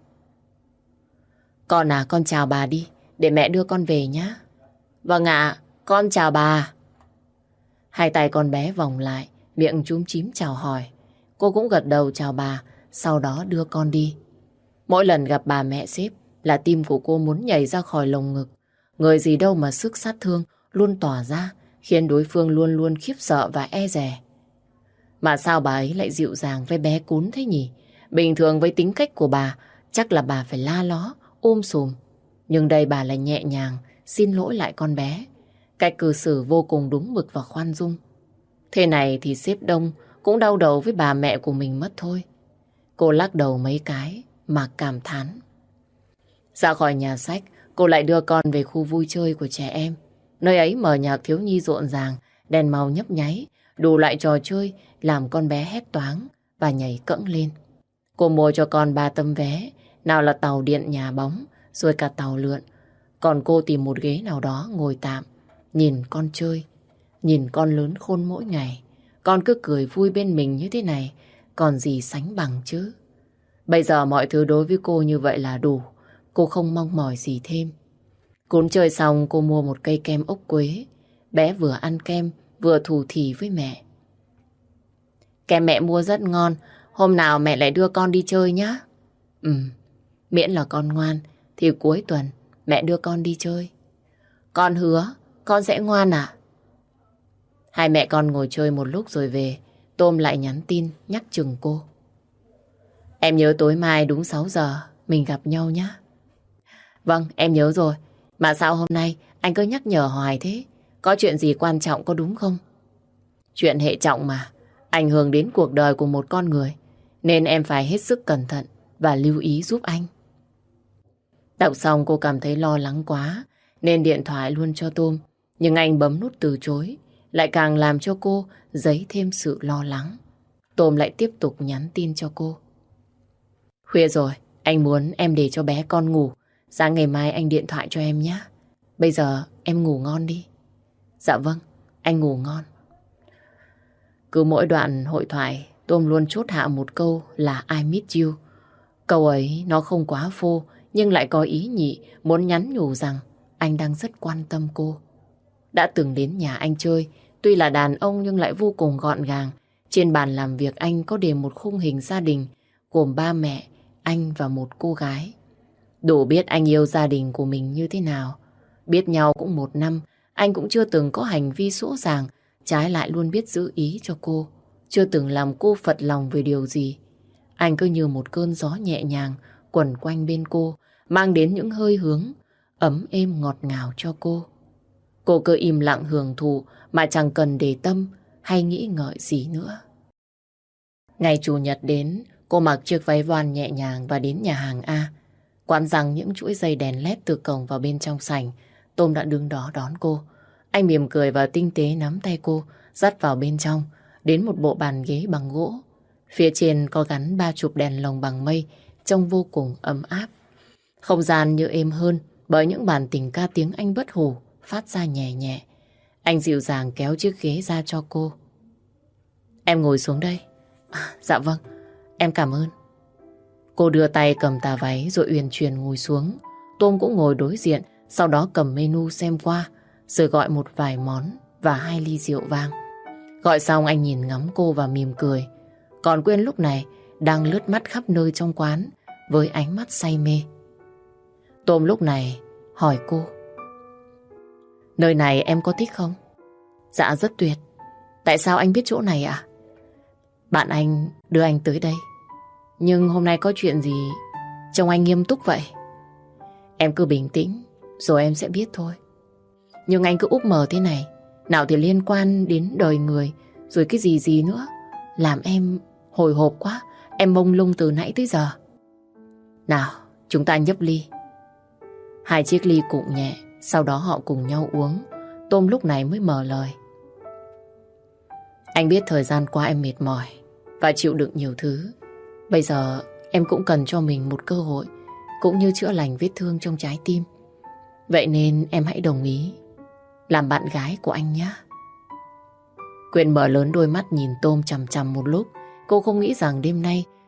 Con à, con chào bà đi, để mẹ đưa con về nhá. Vâng ạ, con chào bà. Hai tay con bé vòng lại, miệng chúm chím chào hỏi. Cô cũng gật đầu chào bà, sau đó đưa con đi. Mỗi lần gặp bà mẹ sếp là tim của cô muốn nhảy ra khỏi lồng ngực. Người gì đâu mà sức sát thương luôn tỏa ra, khiến đối phương luôn luôn khiếp sợ và e dè. Mà sao bà ấy lại dịu dàng với bé cún thế nhỉ? Bình thường với tính cách của bà, chắc là bà phải la ló, ôm sùm. Nhưng đây bà lại nhẹ nhàng, xin lỗi lại con bé. Cách cư xử vô cùng đúng mực và khoan dung. Thế này thì sếp Đông cũng đau đầu với bà mẹ của mình mất thôi. Cô lắc đầu mấy cái mà cảm thán. Ra khỏi nhà sách, cô lại đưa con về khu vui chơi của trẻ em. Nơi ấy mở nhạc thiếu nhi rộn ràng, đèn màu nhấp nháy, đủ loại trò chơi làm con bé hét toáng và nhảy cẫng lên. Cô mua cho con 3 tấm vé, nào là tàu điện nhà bóng, rồi cả tàu lượn. Còn cô tìm một ghế nào đó ngồi tạm, nhìn con chơi, nhìn con lớn khôn mỗi ngày. Con cứ cười vui bên mình như thế này, còn gì sánh bằng chứ. Bây giờ mọi thứ đối với cô như vậy là đủ, cô không mong mỏi gì thêm. Cún chơi xong cô mua một cây kem ốc quế. Bé vừa ăn kem vừa thủ thỉ với mẹ. Kem mẹ mua rất ngon, hôm nào mẹ lại đưa con đi chơi nhá. Miễn là con ngoan thì cuối tuần mẹ đưa con đi chơi. Con hứa con sẽ ngoan à? Hai mẹ con ngồi chơi một lúc rồi về. Tôm lại nhắn tin nhắc chừng cô. Em nhớ tối mai đúng 6 giờ mình gặp nhau nhé. Vâng, em nhớ rồi. Mà sao hôm nay anh cứ nhắc nhở hoài thế? Có chuyện gì quan trọng có đúng không? Chuyện hệ trọng mà, ảnh hưởng đến cuộc đời của một con người, nên em phải hết sức cẩn thận và lưu ý giúp anh. Đọc xong cô cảm thấy lo lắng quá, nên điện thoại luôn cho Tôm. Nhưng anh bấm nút từ chối, lại càng làm cho cô dấy thêm sự lo lắng. Tôm lại tiếp tục nhắn tin cho cô. Khuya rồi, anh muốn em để cho bé con ngủ. Sáng ngày mai anh điện thoại cho em nhé. Bây giờ em ngủ ngon đi. Dạ vâng, anh ngủ ngon. Cứ mỗi đoạn hội thoại, Tôm luôn chốt hạ một câu là I miss you. Câu ấy nó không quá phô, nhưng lại có ý nhị muốn nhắn nhủ rằng anh đang rất quan tâm cô. Đã từng đến nhà anh chơi, tuy là đàn ông nhưng lại vô cùng gọn gàng. Trên bàn làm việc anh có để một khung hình gia đình gồm ba mẹ, anh và một cô gái. Đủ biết anh yêu gia đình của mình như thế nào. Biết nhau cũng 1 năm, anh cũng chưa từng có hành vi sỗ sàng, trái lại luôn biết giữ ý cho cô. Chưa từng làm cô phật lòng về điều gì. Anh cứ như một cơn gió nhẹ nhàng quẩn quanh bên cô, mang đến những hơi hướng ấm êm ngọt ngào cho cô. Cô cứ im lặng hưởng thụ mà chẳng cần để tâm hay nghĩ ngợi gì nữa. Ngày Chủ nhật đến, cô mặc chiếc váy voan nhẹ nhàng và đến nhà hàng A. Quán rằng những chuỗi dây đèn led từ cổng vào bên trong sảnh. Tôm đã đứng đó đón cô. Anh mỉm cười và tinh tế nắm tay cô, dắt vào bên trong, đến một bộ bàn ghế bằng gỗ. Phía trên có gắn 30 đèn lồng bằng mây, trông vô cùng ấm áp. Không gian như êm hơn bởi những bản tình ca tiếng Anh bất hủ phát ra nhẹ nhẹ. Anh dịu dàng kéo chiếc ghế ra cho cô. Em ngồi xuống đây. Dạ vâng, em cảm ơn. Cô đưa tay cầm tà váy rồi uyển chuyển ngồi xuống. Tôm cũng ngồi đối diện, sau đó cầm menu xem qua, rồi gọi một vài món và 2 ly rượu vang. Gọi xong anh nhìn ngắm cô và mỉm cười. Còn quên lúc này đang lướt mắt khắp nơi trong quán với ánh mắt say mê. Tôm lúc này hỏi cô. Nơi này em có thích không? Dạ rất tuyệt. Tại sao anh biết chỗ này ạ? Bạn anh đưa anh tới đây. Nhưng hôm nay có chuyện gì trông anh nghiêm túc vậy? Em cứ bình tĩnh rồi em sẽ biết thôi. Nhưng anh cứ úp mờ thế này, nào thì liên quan đến đời người, rồi cái gì gì nữa, làm em hồi hộp quá. Em mông lung từ nãy tới giờ. Nào, chúng ta nhấp ly. 2 chiếc ly cụng nhẹ, sau đó họ cùng nhau uống. Tôm lúc này mới mở lời. Anh biết thời gian qua em mệt mỏi và chịu đựng nhiều thứ. Bây giờ em cũng cần cho mình một cơ hội, cũng như chữa lành vết thương trong trái tim. Vậy nên em hãy đồng ý làm bạn gái của anh nhé. Quyên mở lớn đôi mắt nhìn Tôm chằm chằm một lúc. Cô không nghĩ rằng đêm nay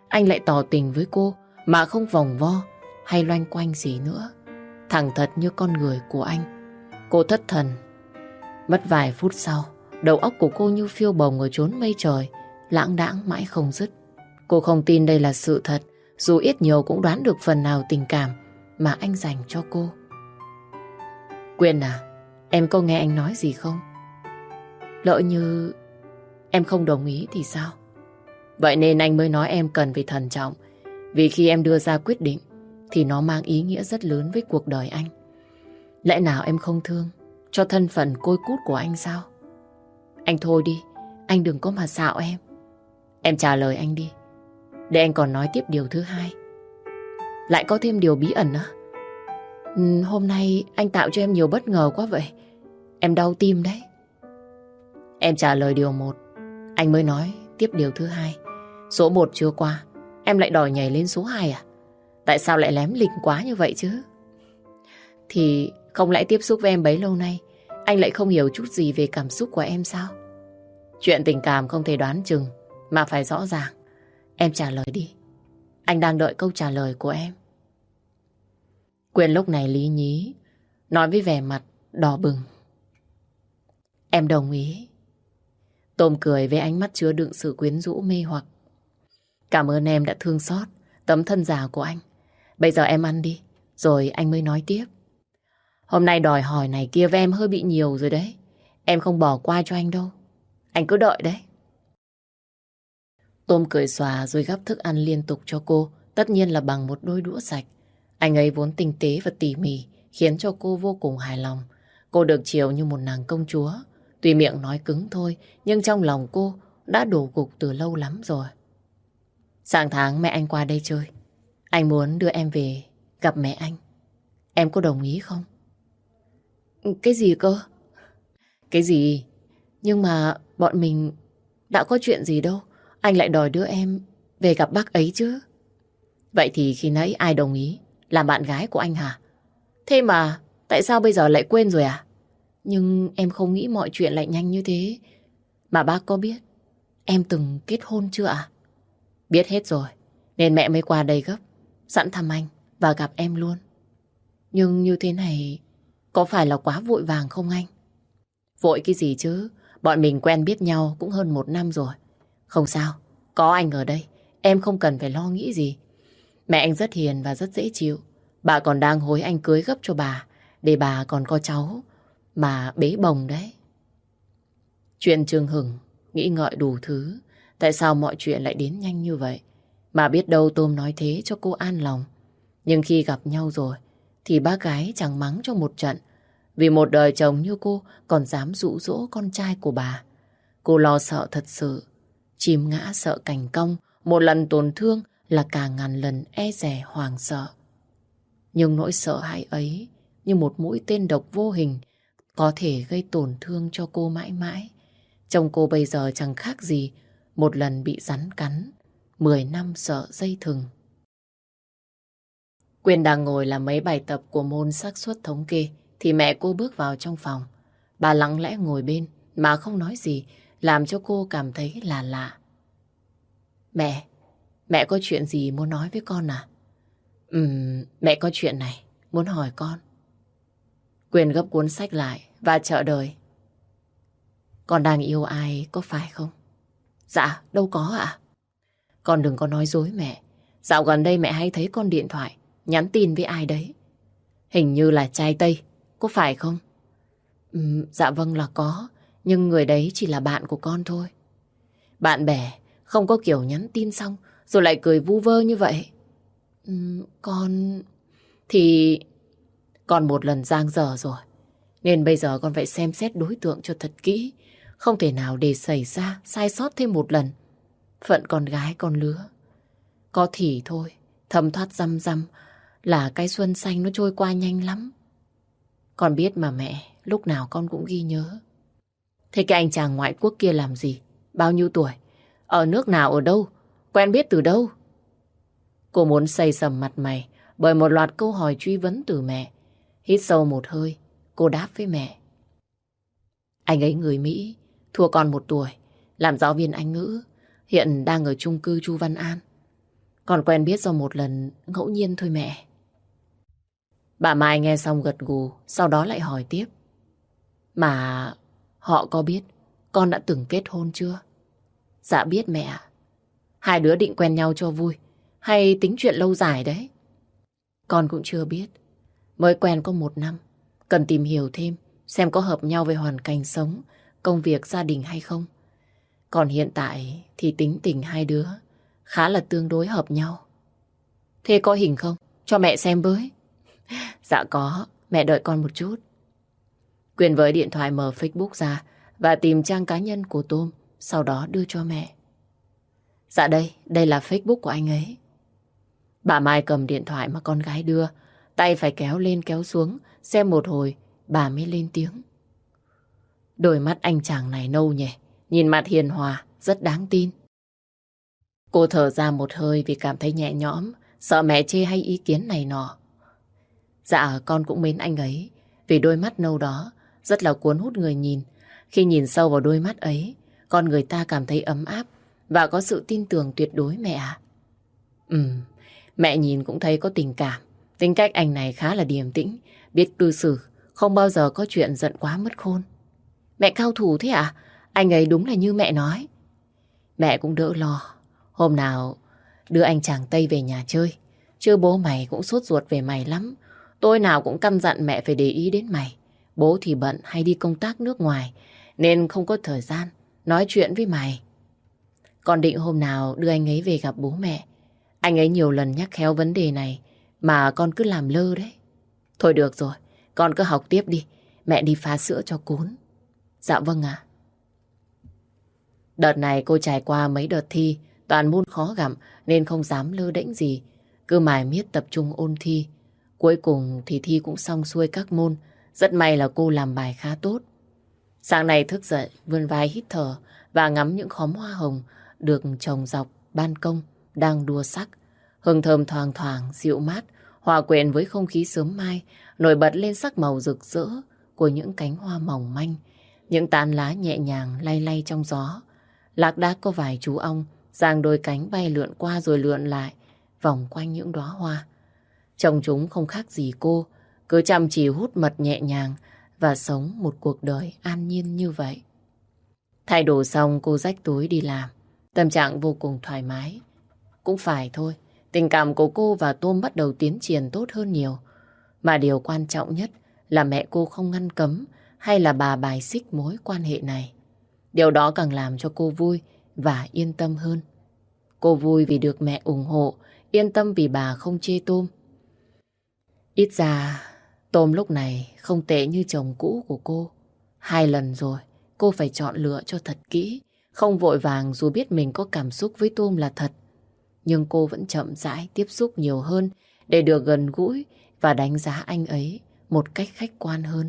anh lại tỏ tình với cô mà không vòng vo hay loanh quanh gì nữa. Thẳng thật như con người của anh. Cô thất thần. Mất vài phút sau, đầu óc của cô như phiêu bồng ở chốn mây trời, lãng đãng mãi không dứt. Cô không tin đây là sự thật, dù ít nhiều cũng đoán được phần nào tình cảm mà anh dành cho cô. Quyên à, em có nghe anh nói gì không? Lỡ như em không đồng ý thì sao? Vậy nên anh mới nói em cần phải thận trọng, vì khi em đưa ra quyết định thì nó mang ý nghĩa rất lớn với cuộc đời anh. Lẽ nào em không thương cho thân phận côi cút của anh sao? Anh thôi đi, anh đừng có mà xạo em. Em trả lời anh đi, để anh còn nói tiếp điều thứ hai. Lại có thêm điều bí ẩn á? Hôm nay anh tạo cho em nhiều bất ngờ quá vậy. Em đau tim đấy. Em trả lời điều một, anh mới nói tiếp điều thứ hai. Số 1 chưa qua, em lại đòi nhảy lên số 2 à? Tại sao lại lém lỉnh quá như vậy chứ? Thì không lẽ tiếp xúc với em bấy lâu nay, anh lại không hiểu chút gì về cảm xúc của em sao? Chuyện tình cảm không thể đoán chừng, mà phải rõ ràng. Em trả lời đi. Anh đang đợi câu trả lời của em. Quyên lúc này lý nhí, nói với vẻ mặt đỏ bừng. Em đồng ý. Tôm cười với ánh mắt chứa đựng sự quyến rũ mê hoặc. Cảm ơn em đã thương xót tấm thân già của anh. Bây giờ em ăn đi, rồi anh mới nói tiếp. Hôm nay đòi hỏi này kia với em hơi bị nhiều rồi đấy. Em không bỏ qua cho anh đâu. Anh cứ đợi đấy. Tôm cười xòa rồi gắp thức ăn liên tục cho cô, tất nhiên là bằng một đôi đũa sạch. Anh ấy vốn tinh tế và tỉ mỉ, khiến cho cô vô cùng hài lòng. Cô được chiều như một nàng công chúa. Tuy miệng nói cứng thôi, nhưng trong lòng cô đã đổ gục từ lâu lắm rồi. Sáng tháng mẹ anh qua đây chơi. Anh muốn đưa em về gặp mẹ anh. Em có đồng ý không? Cái gì cơ? Cái gì? Nhưng mà bọn mình đã có chuyện gì đâu. Anh lại đòi đưa em về gặp bác ấy chứ. Vậy thì khi nãy ai đồng ý làm bạn gái của anh hả? Thế mà tại sao bây giờ lại quên rồi à? Nhưng em không nghĩ mọi chuyện lại nhanh như thế. Mà bác có biết em từng kết hôn chưa ạ? Biết hết rồi, nên mẹ mới qua đây gấp, sẵn thăm anh và gặp em luôn. Nhưng như thế này có phải là quá vội vàng không anh? Vội cái gì chứ? Bọn mình quen biết nhau cũng hơn 1 năm rồi. Không sao, có anh ở đây, em không cần phải lo nghĩ gì. Mẹ anh rất hiền và rất dễ chịu. Bà còn đang hối anh cưới gấp cho bà, để bà còn có cháu mà bế bồng đấy. Chuyện Trương Hửng nghĩ ngợi đủ thứ. Tại sao mọi chuyện lại đến nhanh như vậy? Mà biết đâu Tôm nói thế cho cô an lòng. Nhưng khi gặp nhau rồi thì bác gái chẳng mắng cho một trận. Vì một đời chồng như cô còn dám dụ dỗ con trai của bà. Cô lo sợ thật sự. Chim ngã sợ cành cong, một lần tổn thương là cả ngàn lần e dè hoảng sợ. Nhưng nỗi sợ hãi ấy như một mũi tên độc vô hình có thể gây tổn thương cho cô mãi mãi. Chồng cô bây giờ chẳng khác gì một lần bị rắn cắn, 10 năm sợ dây thừng. Quyên đang ngồi làm mấy bài tập của môn xác suất thống kê thì mẹ cô bước vào trong phòng. Bà lặng lẽ ngồi bên mà không nói gì, làm cho cô cảm thấy là lạ. Mẹ có chuyện gì muốn nói với con à? Mẹ có chuyện này muốn hỏi con. Quyên gấp cuốn sách lại và chờ đợi. Con đang yêu ai có phải không? Dạ, đâu có ạ. Con đừng có nói dối mẹ. Dạo gần đây mẹ hay thấy con điện thoại nhắn tin với ai đấy. Hình như là trai Tây, có phải không? Dạ vâng là có, nhưng người đấy chỉ là bạn của con thôi. Bạn bè không có kiểu nhắn tin xong rồi lại cười vu vơ như vậy. Con... Thì... Con một lần giang dở rồi. Nên bây giờ con phải xem xét đối tượng cho thật kỹ. Không thể nào để xảy ra sai sót thêm một lần. Phận con gái con lứa. Có thì thôi, thấm thoát dăm dăm là cái xuân xanh nó trôi qua nhanh lắm. Con biết mà mẹ, lúc nào con cũng ghi nhớ. Thế cái anh chàng ngoại quốc kia làm gì? Bao nhiêu tuổi? Ở nước nào ở đâu? Quen biết từ đâu? Cô muốn xây sầm mặt mày bởi một loạt câu hỏi truy vấn từ mẹ. Hít sâu một hơi, cô đáp với mẹ. Anh ấy người Mỹ, thua con 1 tuổi, làm giáo viên Anh ngữ, hiện đang ở chung cư Chu Văn An. Con quen biết do một lần ngẫu nhiên thôi mẹ. Bà Mai nghe xong gật gù, sau đó lại hỏi tiếp. Mà họ có biết con đã từng kết hôn chưa? Dạ biết mẹ ạ. Hai đứa định quen nhau cho vui hay tính chuyện lâu dài đấy? Con cũng chưa biết. Mới quen có 1 năm. Cần tìm hiểu thêm xem có hợp nhau với hoàn cảnh sống, công việc, gia đình hay không. Còn hiện tại thì tính tình hai đứa khá là tương đối hợp nhau. Thế có hình không? Cho mẹ xem với. Dạ có, mẹ đợi con một chút. Quyền với điện thoại mở Facebook ra và tìm trang cá nhân của Tôm, sau đó đưa cho mẹ. Dạ đây là Facebook của anh ấy. Bà Mai cầm điện thoại mà con gái đưa, tay phải kéo lên kéo xuống, xem một hồi, bà mới lên tiếng. Đôi mắt anh chàng này nâu nhỉ, nhìn mặt hiền hòa, rất đáng tin. Cô thở ra một hơi vì cảm thấy nhẹ nhõm, sợ mẹ chê hay ý kiến này nọ. Dạ con cũng mến anh ấy, vì đôi mắt nâu đó rất là cuốn hút người nhìn. Khi nhìn sâu vào đôi mắt ấy, con người ta cảm thấy ấm áp và có sự tin tưởng tuyệt đối mẹ ạ. Mẹ nhìn cũng thấy có tình cảm. Tính cách anh này khá là điềm tĩnh, biết cư xử, không bao giờ có chuyện giận quá mất khôn. Mẹ cao thủ thế à? Anh ấy đúng là như mẹ nói. Mẹ cũng đỡ lo. Hôm nào đưa anh chàng Tây về nhà chơi, chứ bố mày cũng sốt ruột về mày lắm. Tối nào cũng căn dặn mẹ phải để ý đến mày. Bố thì bận hay đi công tác nước ngoài, nên không có thời gian nói chuyện với mày. Con định hôm nào đưa anh ấy về gặp bố mẹ. Anh ấy nhiều lần nhắc khéo vấn đề này mà con cứ làm lơ đấy. Thôi được rồi, con cứ học tiếp đi. Mẹ đi pha sữa cho cún. Dạ vâng ạ. Đợt này cô trải qua mấy đợt thi, toàn môn khó gặm nên không dám lơ đễnh gì. Cứ mải miết tập trung ôn thi. Cuối cùng thì thi cũng xong xuôi các môn. Rất may là cô làm bài khá tốt. Sáng nay thức dậy, vươn vai hít thở và ngắm những khóm hoa hồng được trồng dọc ban công đang đua sắc. Hương thơm thoang thoảng, dịu mát, hòa quyện với không khí sớm mai, nổi bật lên sắc màu rực rỡ của những cánh hoa mỏng manh. Những tán lá nhẹ nhàng lay lay trong gió. Lác đác có vài chú ong giang đôi cánh bay lượn qua rồi lượn lại, vòng quanh những đóa hoa. Trông chúng không khác gì cô, cứ chăm chỉ hút mật nhẹ nhàng và sống một cuộc đời an nhiên như vậy. Thay đồ xong cô xách túi đi làm, tâm trạng vô cùng thoải mái. Cũng phải thôi, tình cảm của cô và Tôm bắt đầu tiến triển tốt hơn nhiều. Mà điều quan trọng nhất là mẹ cô không ngăn cấm hay là bà bài xích mối quan hệ này. Điều đó càng làm cho cô vui và yên tâm hơn. Cô vui vì được mẹ ủng hộ, yên tâm vì bà không chê Tôm. Ít ra Tôm lúc này không tệ như chồng cũ của cô. 2 lần rồi, cô phải chọn lựa cho thật kỹ, không vội vàng dù biết mình có cảm xúc với Tôm là thật. Nhưng cô vẫn chậm rãi tiếp xúc nhiều hơn để được gần gũi và đánh giá anh ấy một cách khách quan hơn.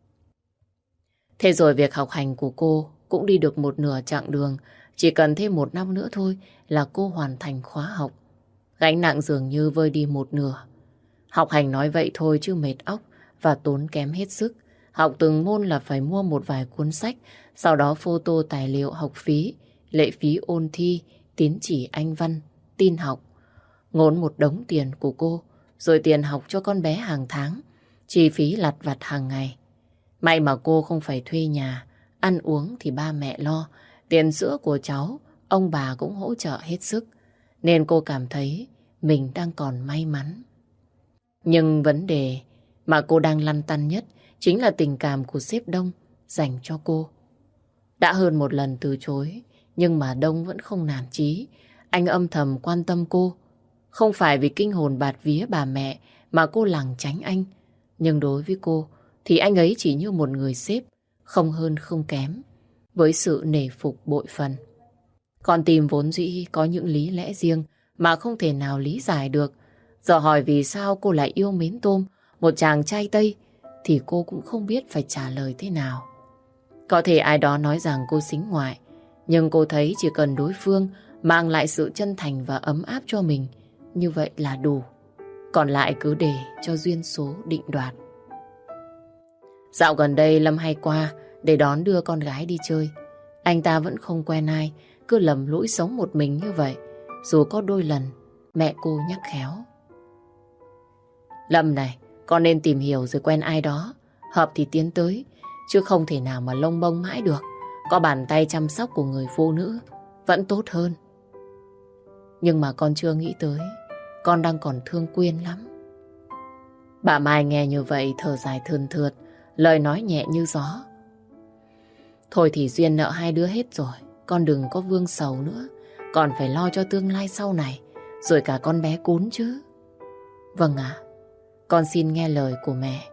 Thế rồi việc học hành của cô cũng đi được một nửa chặng đường. Chỉ cần thêm 1 năm nữa thôi là cô hoàn thành khóa học. Gánh nặng dường như vơi đi một nửa. Học hành nói vậy thôi chứ mệt óc và tốn kém hết sức. Học từng môn là phải mua một vài cuốn sách, sau đó photo tài liệu học phí, lệ phí ôn thi, tín chỉ Anh văn, tin học. Ngốn một đống tiền của cô, rồi tiền học cho con bé hàng tháng, chi phí lặt vặt hàng ngày. May mà cô không phải thuê nhà, ăn uống thì ba mẹ lo, tiền sữa của cháu, ông bà cũng hỗ trợ hết sức. Nên cô cảm thấy mình đang còn may mắn. Nhưng vấn đề mà cô đang lăn tăn nhất chính là tình cảm của sếp Đông dành cho cô. Đã hơn 1 lần từ chối, nhưng mà Đông vẫn không nản chí. Anh âm thầm quan tâm cô. Không phải vì kinh hồn bạt vía bà mẹ mà cô lảng tránh anh. Nhưng đối với cô thì anh ấy chỉ như một người sếp, không hơn không kém, với sự nể phục bội phần. Con tim vốn dĩ có những lý lẽ riêng mà không thể nào lý giải được. Giờ hỏi vì sao cô lại yêu mến Tôm, một chàng trai Tây, thì cô cũng không biết phải trả lời thế nào. Có thể ai đó nói rằng cô xính ngoại, nhưng cô thấy chỉ cần đối phương mang lại sự chân thành và ấm áp cho mình, như vậy là đủ. Còn lại cứ để cho duyên số định đoạt. Dạo gần đây Lâm hay qua để đón đưa con gái đi chơi. Anh ta vẫn không quen ai, cứ lầm lũi sống một mình như vậy. Dù có đôi lần Mẹ cô nhắc khéo. Lâm này, con nên tìm hiểu rồi quen ai đó. Hợp thì tiến tới, chứ không thể nào mà lông bông mãi được. Có bàn tay chăm sóc của người phụ nữ vẫn tốt hơn. Nhưng mà con chưa nghĩ tới, con đang còn thương Quyên lắm. Bà Mai nghe như vậy thở dài thườn thượt, lời nói nhẹ như gió. Thôi thì duyên nợ hai đứa hết rồi, con đừng có vương sầu nữa. Còn phải lo cho tương lai sau này, rồi cả con bé Cún chứ. Vâng ạ, con xin nghe lời của mẹ.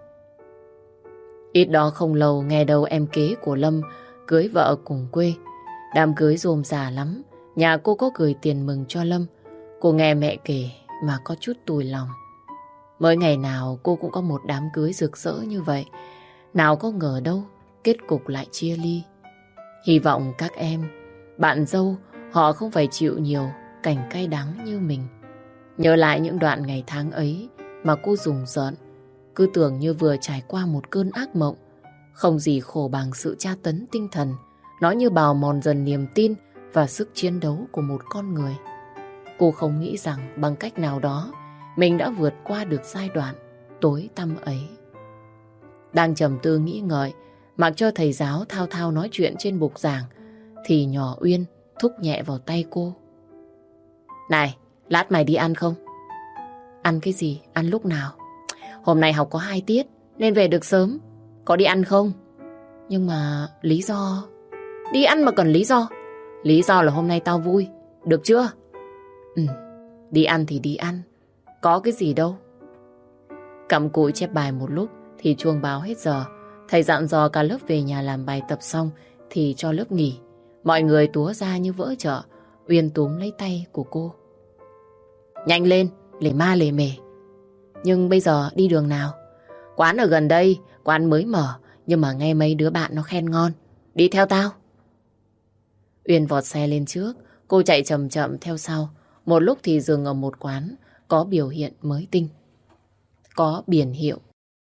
Ít đó không lâu nghe đâu em kế của Lâm cưới vợ cùng quê. Đám cưới rôm rả lắm, nhà cô có gửi tiền mừng cho Lâm. Cô nghe mẹ kể mà có chút tủi lòng. Mới ngày nào cô cũng có một đám cưới rực rỡ như vậy. Nào có ngờ đâu kết cục lại chia ly. Hy vọng các em, bạn dâu họ không phải chịu nhiều cảnh cay đắng như mình. Nhớ lại những đoạn ngày tháng ấy mà cô rùng rợn, cứ tưởng như vừa trải qua một cơn ác mộng. Không gì khổ bằng sự tra tấn tinh thần. Nó như bào mòn dần niềm tin và sức chiến đấu của một con người. Cô không nghĩ rằng bằng cách nào đó mình đã vượt qua được giai đoạn tối tăm ấy. Đang trầm tư nghĩ ngợi, mặc cho thầy giáo thao thao nói chuyện trên bục giảng, thì nhỏ Uyên thúc nhẹ vào tay cô. Này, lát mày đi ăn không? Ăn cái gì? Ăn lúc nào? Hôm nay học có 2 tiết nên về được sớm. Có đi ăn không? Nhưng mà lý do... Đi ăn mà cần lý do. Lý do là hôm nay tao vui. Được chưa? Đi ăn thì đi ăn. Có cái gì đâu. Cặm cụi chép bài một lúc thì chuông báo hết giờ. Thầy dặn dò cả lớp về nhà làm bài tập xong thì cho lớp nghỉ. Mọi người túa ra như vỡ chợ. Uyên túm lấy tay của cô. Nhanh lên, lề ma lề mề. Nhưng bây giờ đi đường nào? Quán ở gần đây, quán mới mở, nhưng mà nghe mấy đứa bạn nó khen ngon. Đi theo tao. Uyên vọt xe lên trước, cô chạy chậm chậm theo sau. Một lúc thì dừng ở một quán có biểu hiện mới tinh. Có biển hiệu.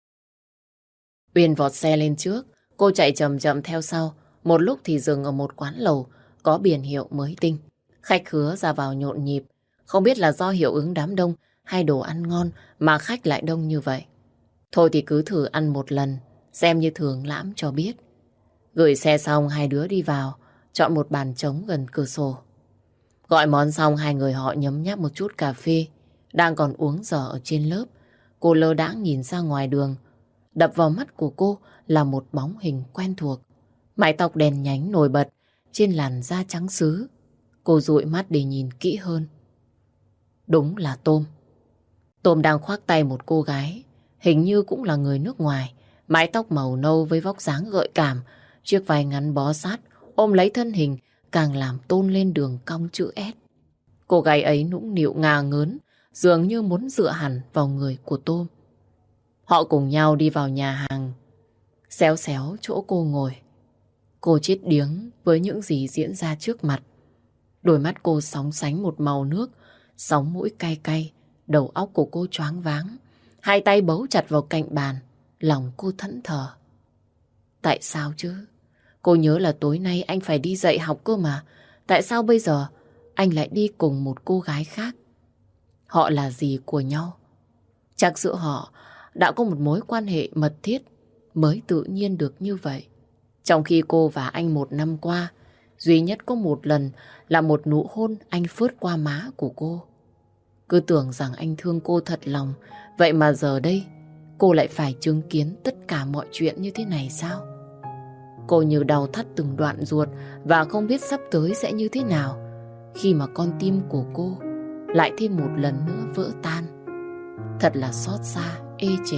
Uyên vọt xe lên trước, cô chạy chậm chậm theo sau. Một lúc thì dừng ở một quán lẩu có biển hiệu mới tinh. Khách khứa ra vào nhộn nhịp. Không biết là do hiệu ứng đám đông hay đồ ăn ngon mà khách lại đông như vậy. Thôi thì cứ thử ăn một lần, xem như thưởng lãm cho biết. Gửi xe xong hai đứa đi vào, chọn một bàn trống gần cửa sổ. Gọi món xong hai người họ nhấm nháp một chút cà phê, đang còn uống dở ở trên lớp. Cô lơ đãng nhìn ra ngoài đường. Đập vào mắt của cô là một bóng hình quen thuộc. Mái tóc đen nhánh nổi bật trên làn da trắng sứ. Cô dụi mắt để nhìn kỹ hơn. Đúng là Tôm. Tôm đang khoác tay một cô gái, hình như cũng là người nước ngoài. Mái tóc màu nâu với vóc dáng gợi cảm, chiếc vai ngắn bó sát, ôm lấy thân hình, càng làm tôn lên đường cong chữ S. Cô gái ấy nũng nịu ngà ngớn, dường như muốn dựa hẳn vào người của Tôm. Họ cùng nhau đi vào nhà hàng, xéo xéo chỗ cô ngồi. Cô chết điếng với những gì diễn ra trước mặt. Đôi mắt cô sóng sánh một màu nước, sóng mũi cay cay, đầu óc của cô choáng váng. Hai tay bấu chặt vào cạnh bàn, lòng cô thẫn thờ. Tại sao chứ? Cô nhớ là tối nay anh phải đi dạy học cơ mà. Tại sao bây giờ anh lại đi cùng một cô gái khác? Họ là gì của nhau? Chắc giữa họ đã có một mối quan hệ mật thiết mới tự nhiên được như vậy. Trong khi cô và anh 1 năm qua, duy nhất có một lần là một nụ hôn anh phớt qua má của cô. Cứ tưởng rằng anh thương cô thật lòng, vậy mà giờ đây cô lại phải chứng kiến tất cả mọi chuyện như thế này sao? Cô như đau thắt từng đoạn ruột và không biết sắp tới sẽ như thế nào khi mà con tim của cô lại thêm một lần nữa vỡ tan. Thật là xót xa, ê chề.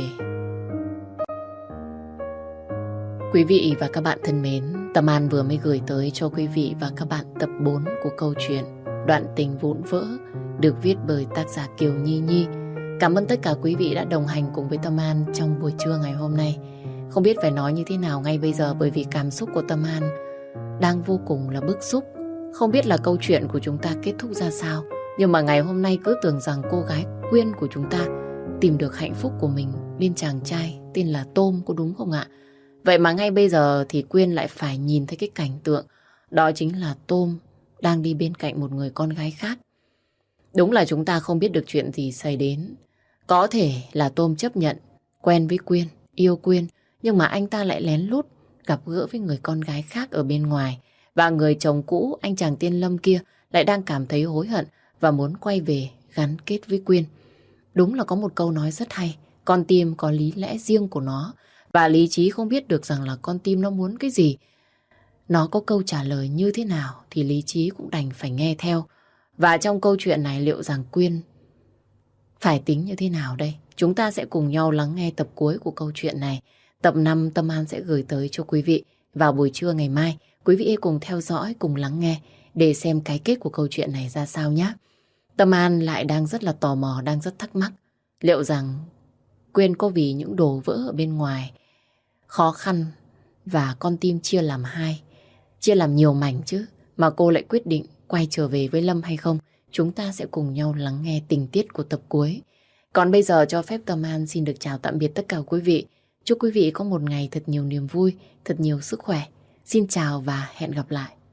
Quý vị và các bạn thân mến, Tâm An vừa mới gửi tới cho quý vị và các bạn tập 4 của câu chuyện Đoạn tình vụn vỡ, được viết bởi tác giả Kiều Nhi Nhi. Cảm ơn tất cả quý vị đã đồng hành cùng với Tâm An trong buổi trưa ngày hôm nay. Không biết phải nói như thế nào ngay bây giờ, bởi vì cảm xúc của Tâm An đang vô cùng là bức xúc. Không biết là câu chuyện của chúng ta kết thúc ra sao, nhưng mà ngày hôm nay cứ tưởng rằng cô gái Quyên của chúng ta tìm được hạnh phúc của mình bên chàng trai tên là Tôm, có đúng không ạ? Vậy mà ngay bây giờ thì Quyên lại phải nhìn thấy cái cảnh tượng đó chính là Tôm đang đi bên cạnh một người con gái khác. Đúng là chúng ta không biết được chuyện gì xảy đến. Có thể là Tôm chấp nhận quen với Quyên, yêu Quyên, nhưng mà anh ta lại lén lút gặp gỡ với người con gái khác ở bên ngoài. Và người chồng cũ, anh chàng tên Lâm kia, lại đang cảm thấy hối hận và muốn quay về gắn kết với Quyên. Đúng là có một câu nói rất hay, con tim có lý lẽ riêng của nó, và lý trí không biết được rằng là con tim nó muốn cái gì. Nó có câu trả lời như thế nào thì lý trí cũng đành phải nghe theo. Và trong câu chuyện này liệu rằng Quyên phải tính như thế nào đây? Chúng ta sẽ cùng nhau lắng nghe tập cuối của câu chuyện này. Tập 5 Tâm An sẽ gửi tới cho quý vị vào buổi trưa ngày mai. Quý vị hãy cùng theo dõi, cùng lắng nghe để xem cái kết của câu chuyện này ra sao nhé. Tâm An lại đang rất là tò mò, đang rất thắc mắc. Liệu rằng Quyên có vì những đồ vỡ ở bên ngoài, khó khăn và con tim chia làm hai, chia làm nhiều mảnh chứ, mà cô lại quyết định quay trở về với Lâm hay không? Chúng ta sẽ cùng nhau lắng nghe tình tiết của tập cuối. Còn bây giờ cho phép Tâm An xin được chào tạm biệt tất cả quý vị. Chúc quý vị có một ngày thật nhiều niềm vui, thật nhiều sức khỏe. Xin chào và hẹn gặp lại.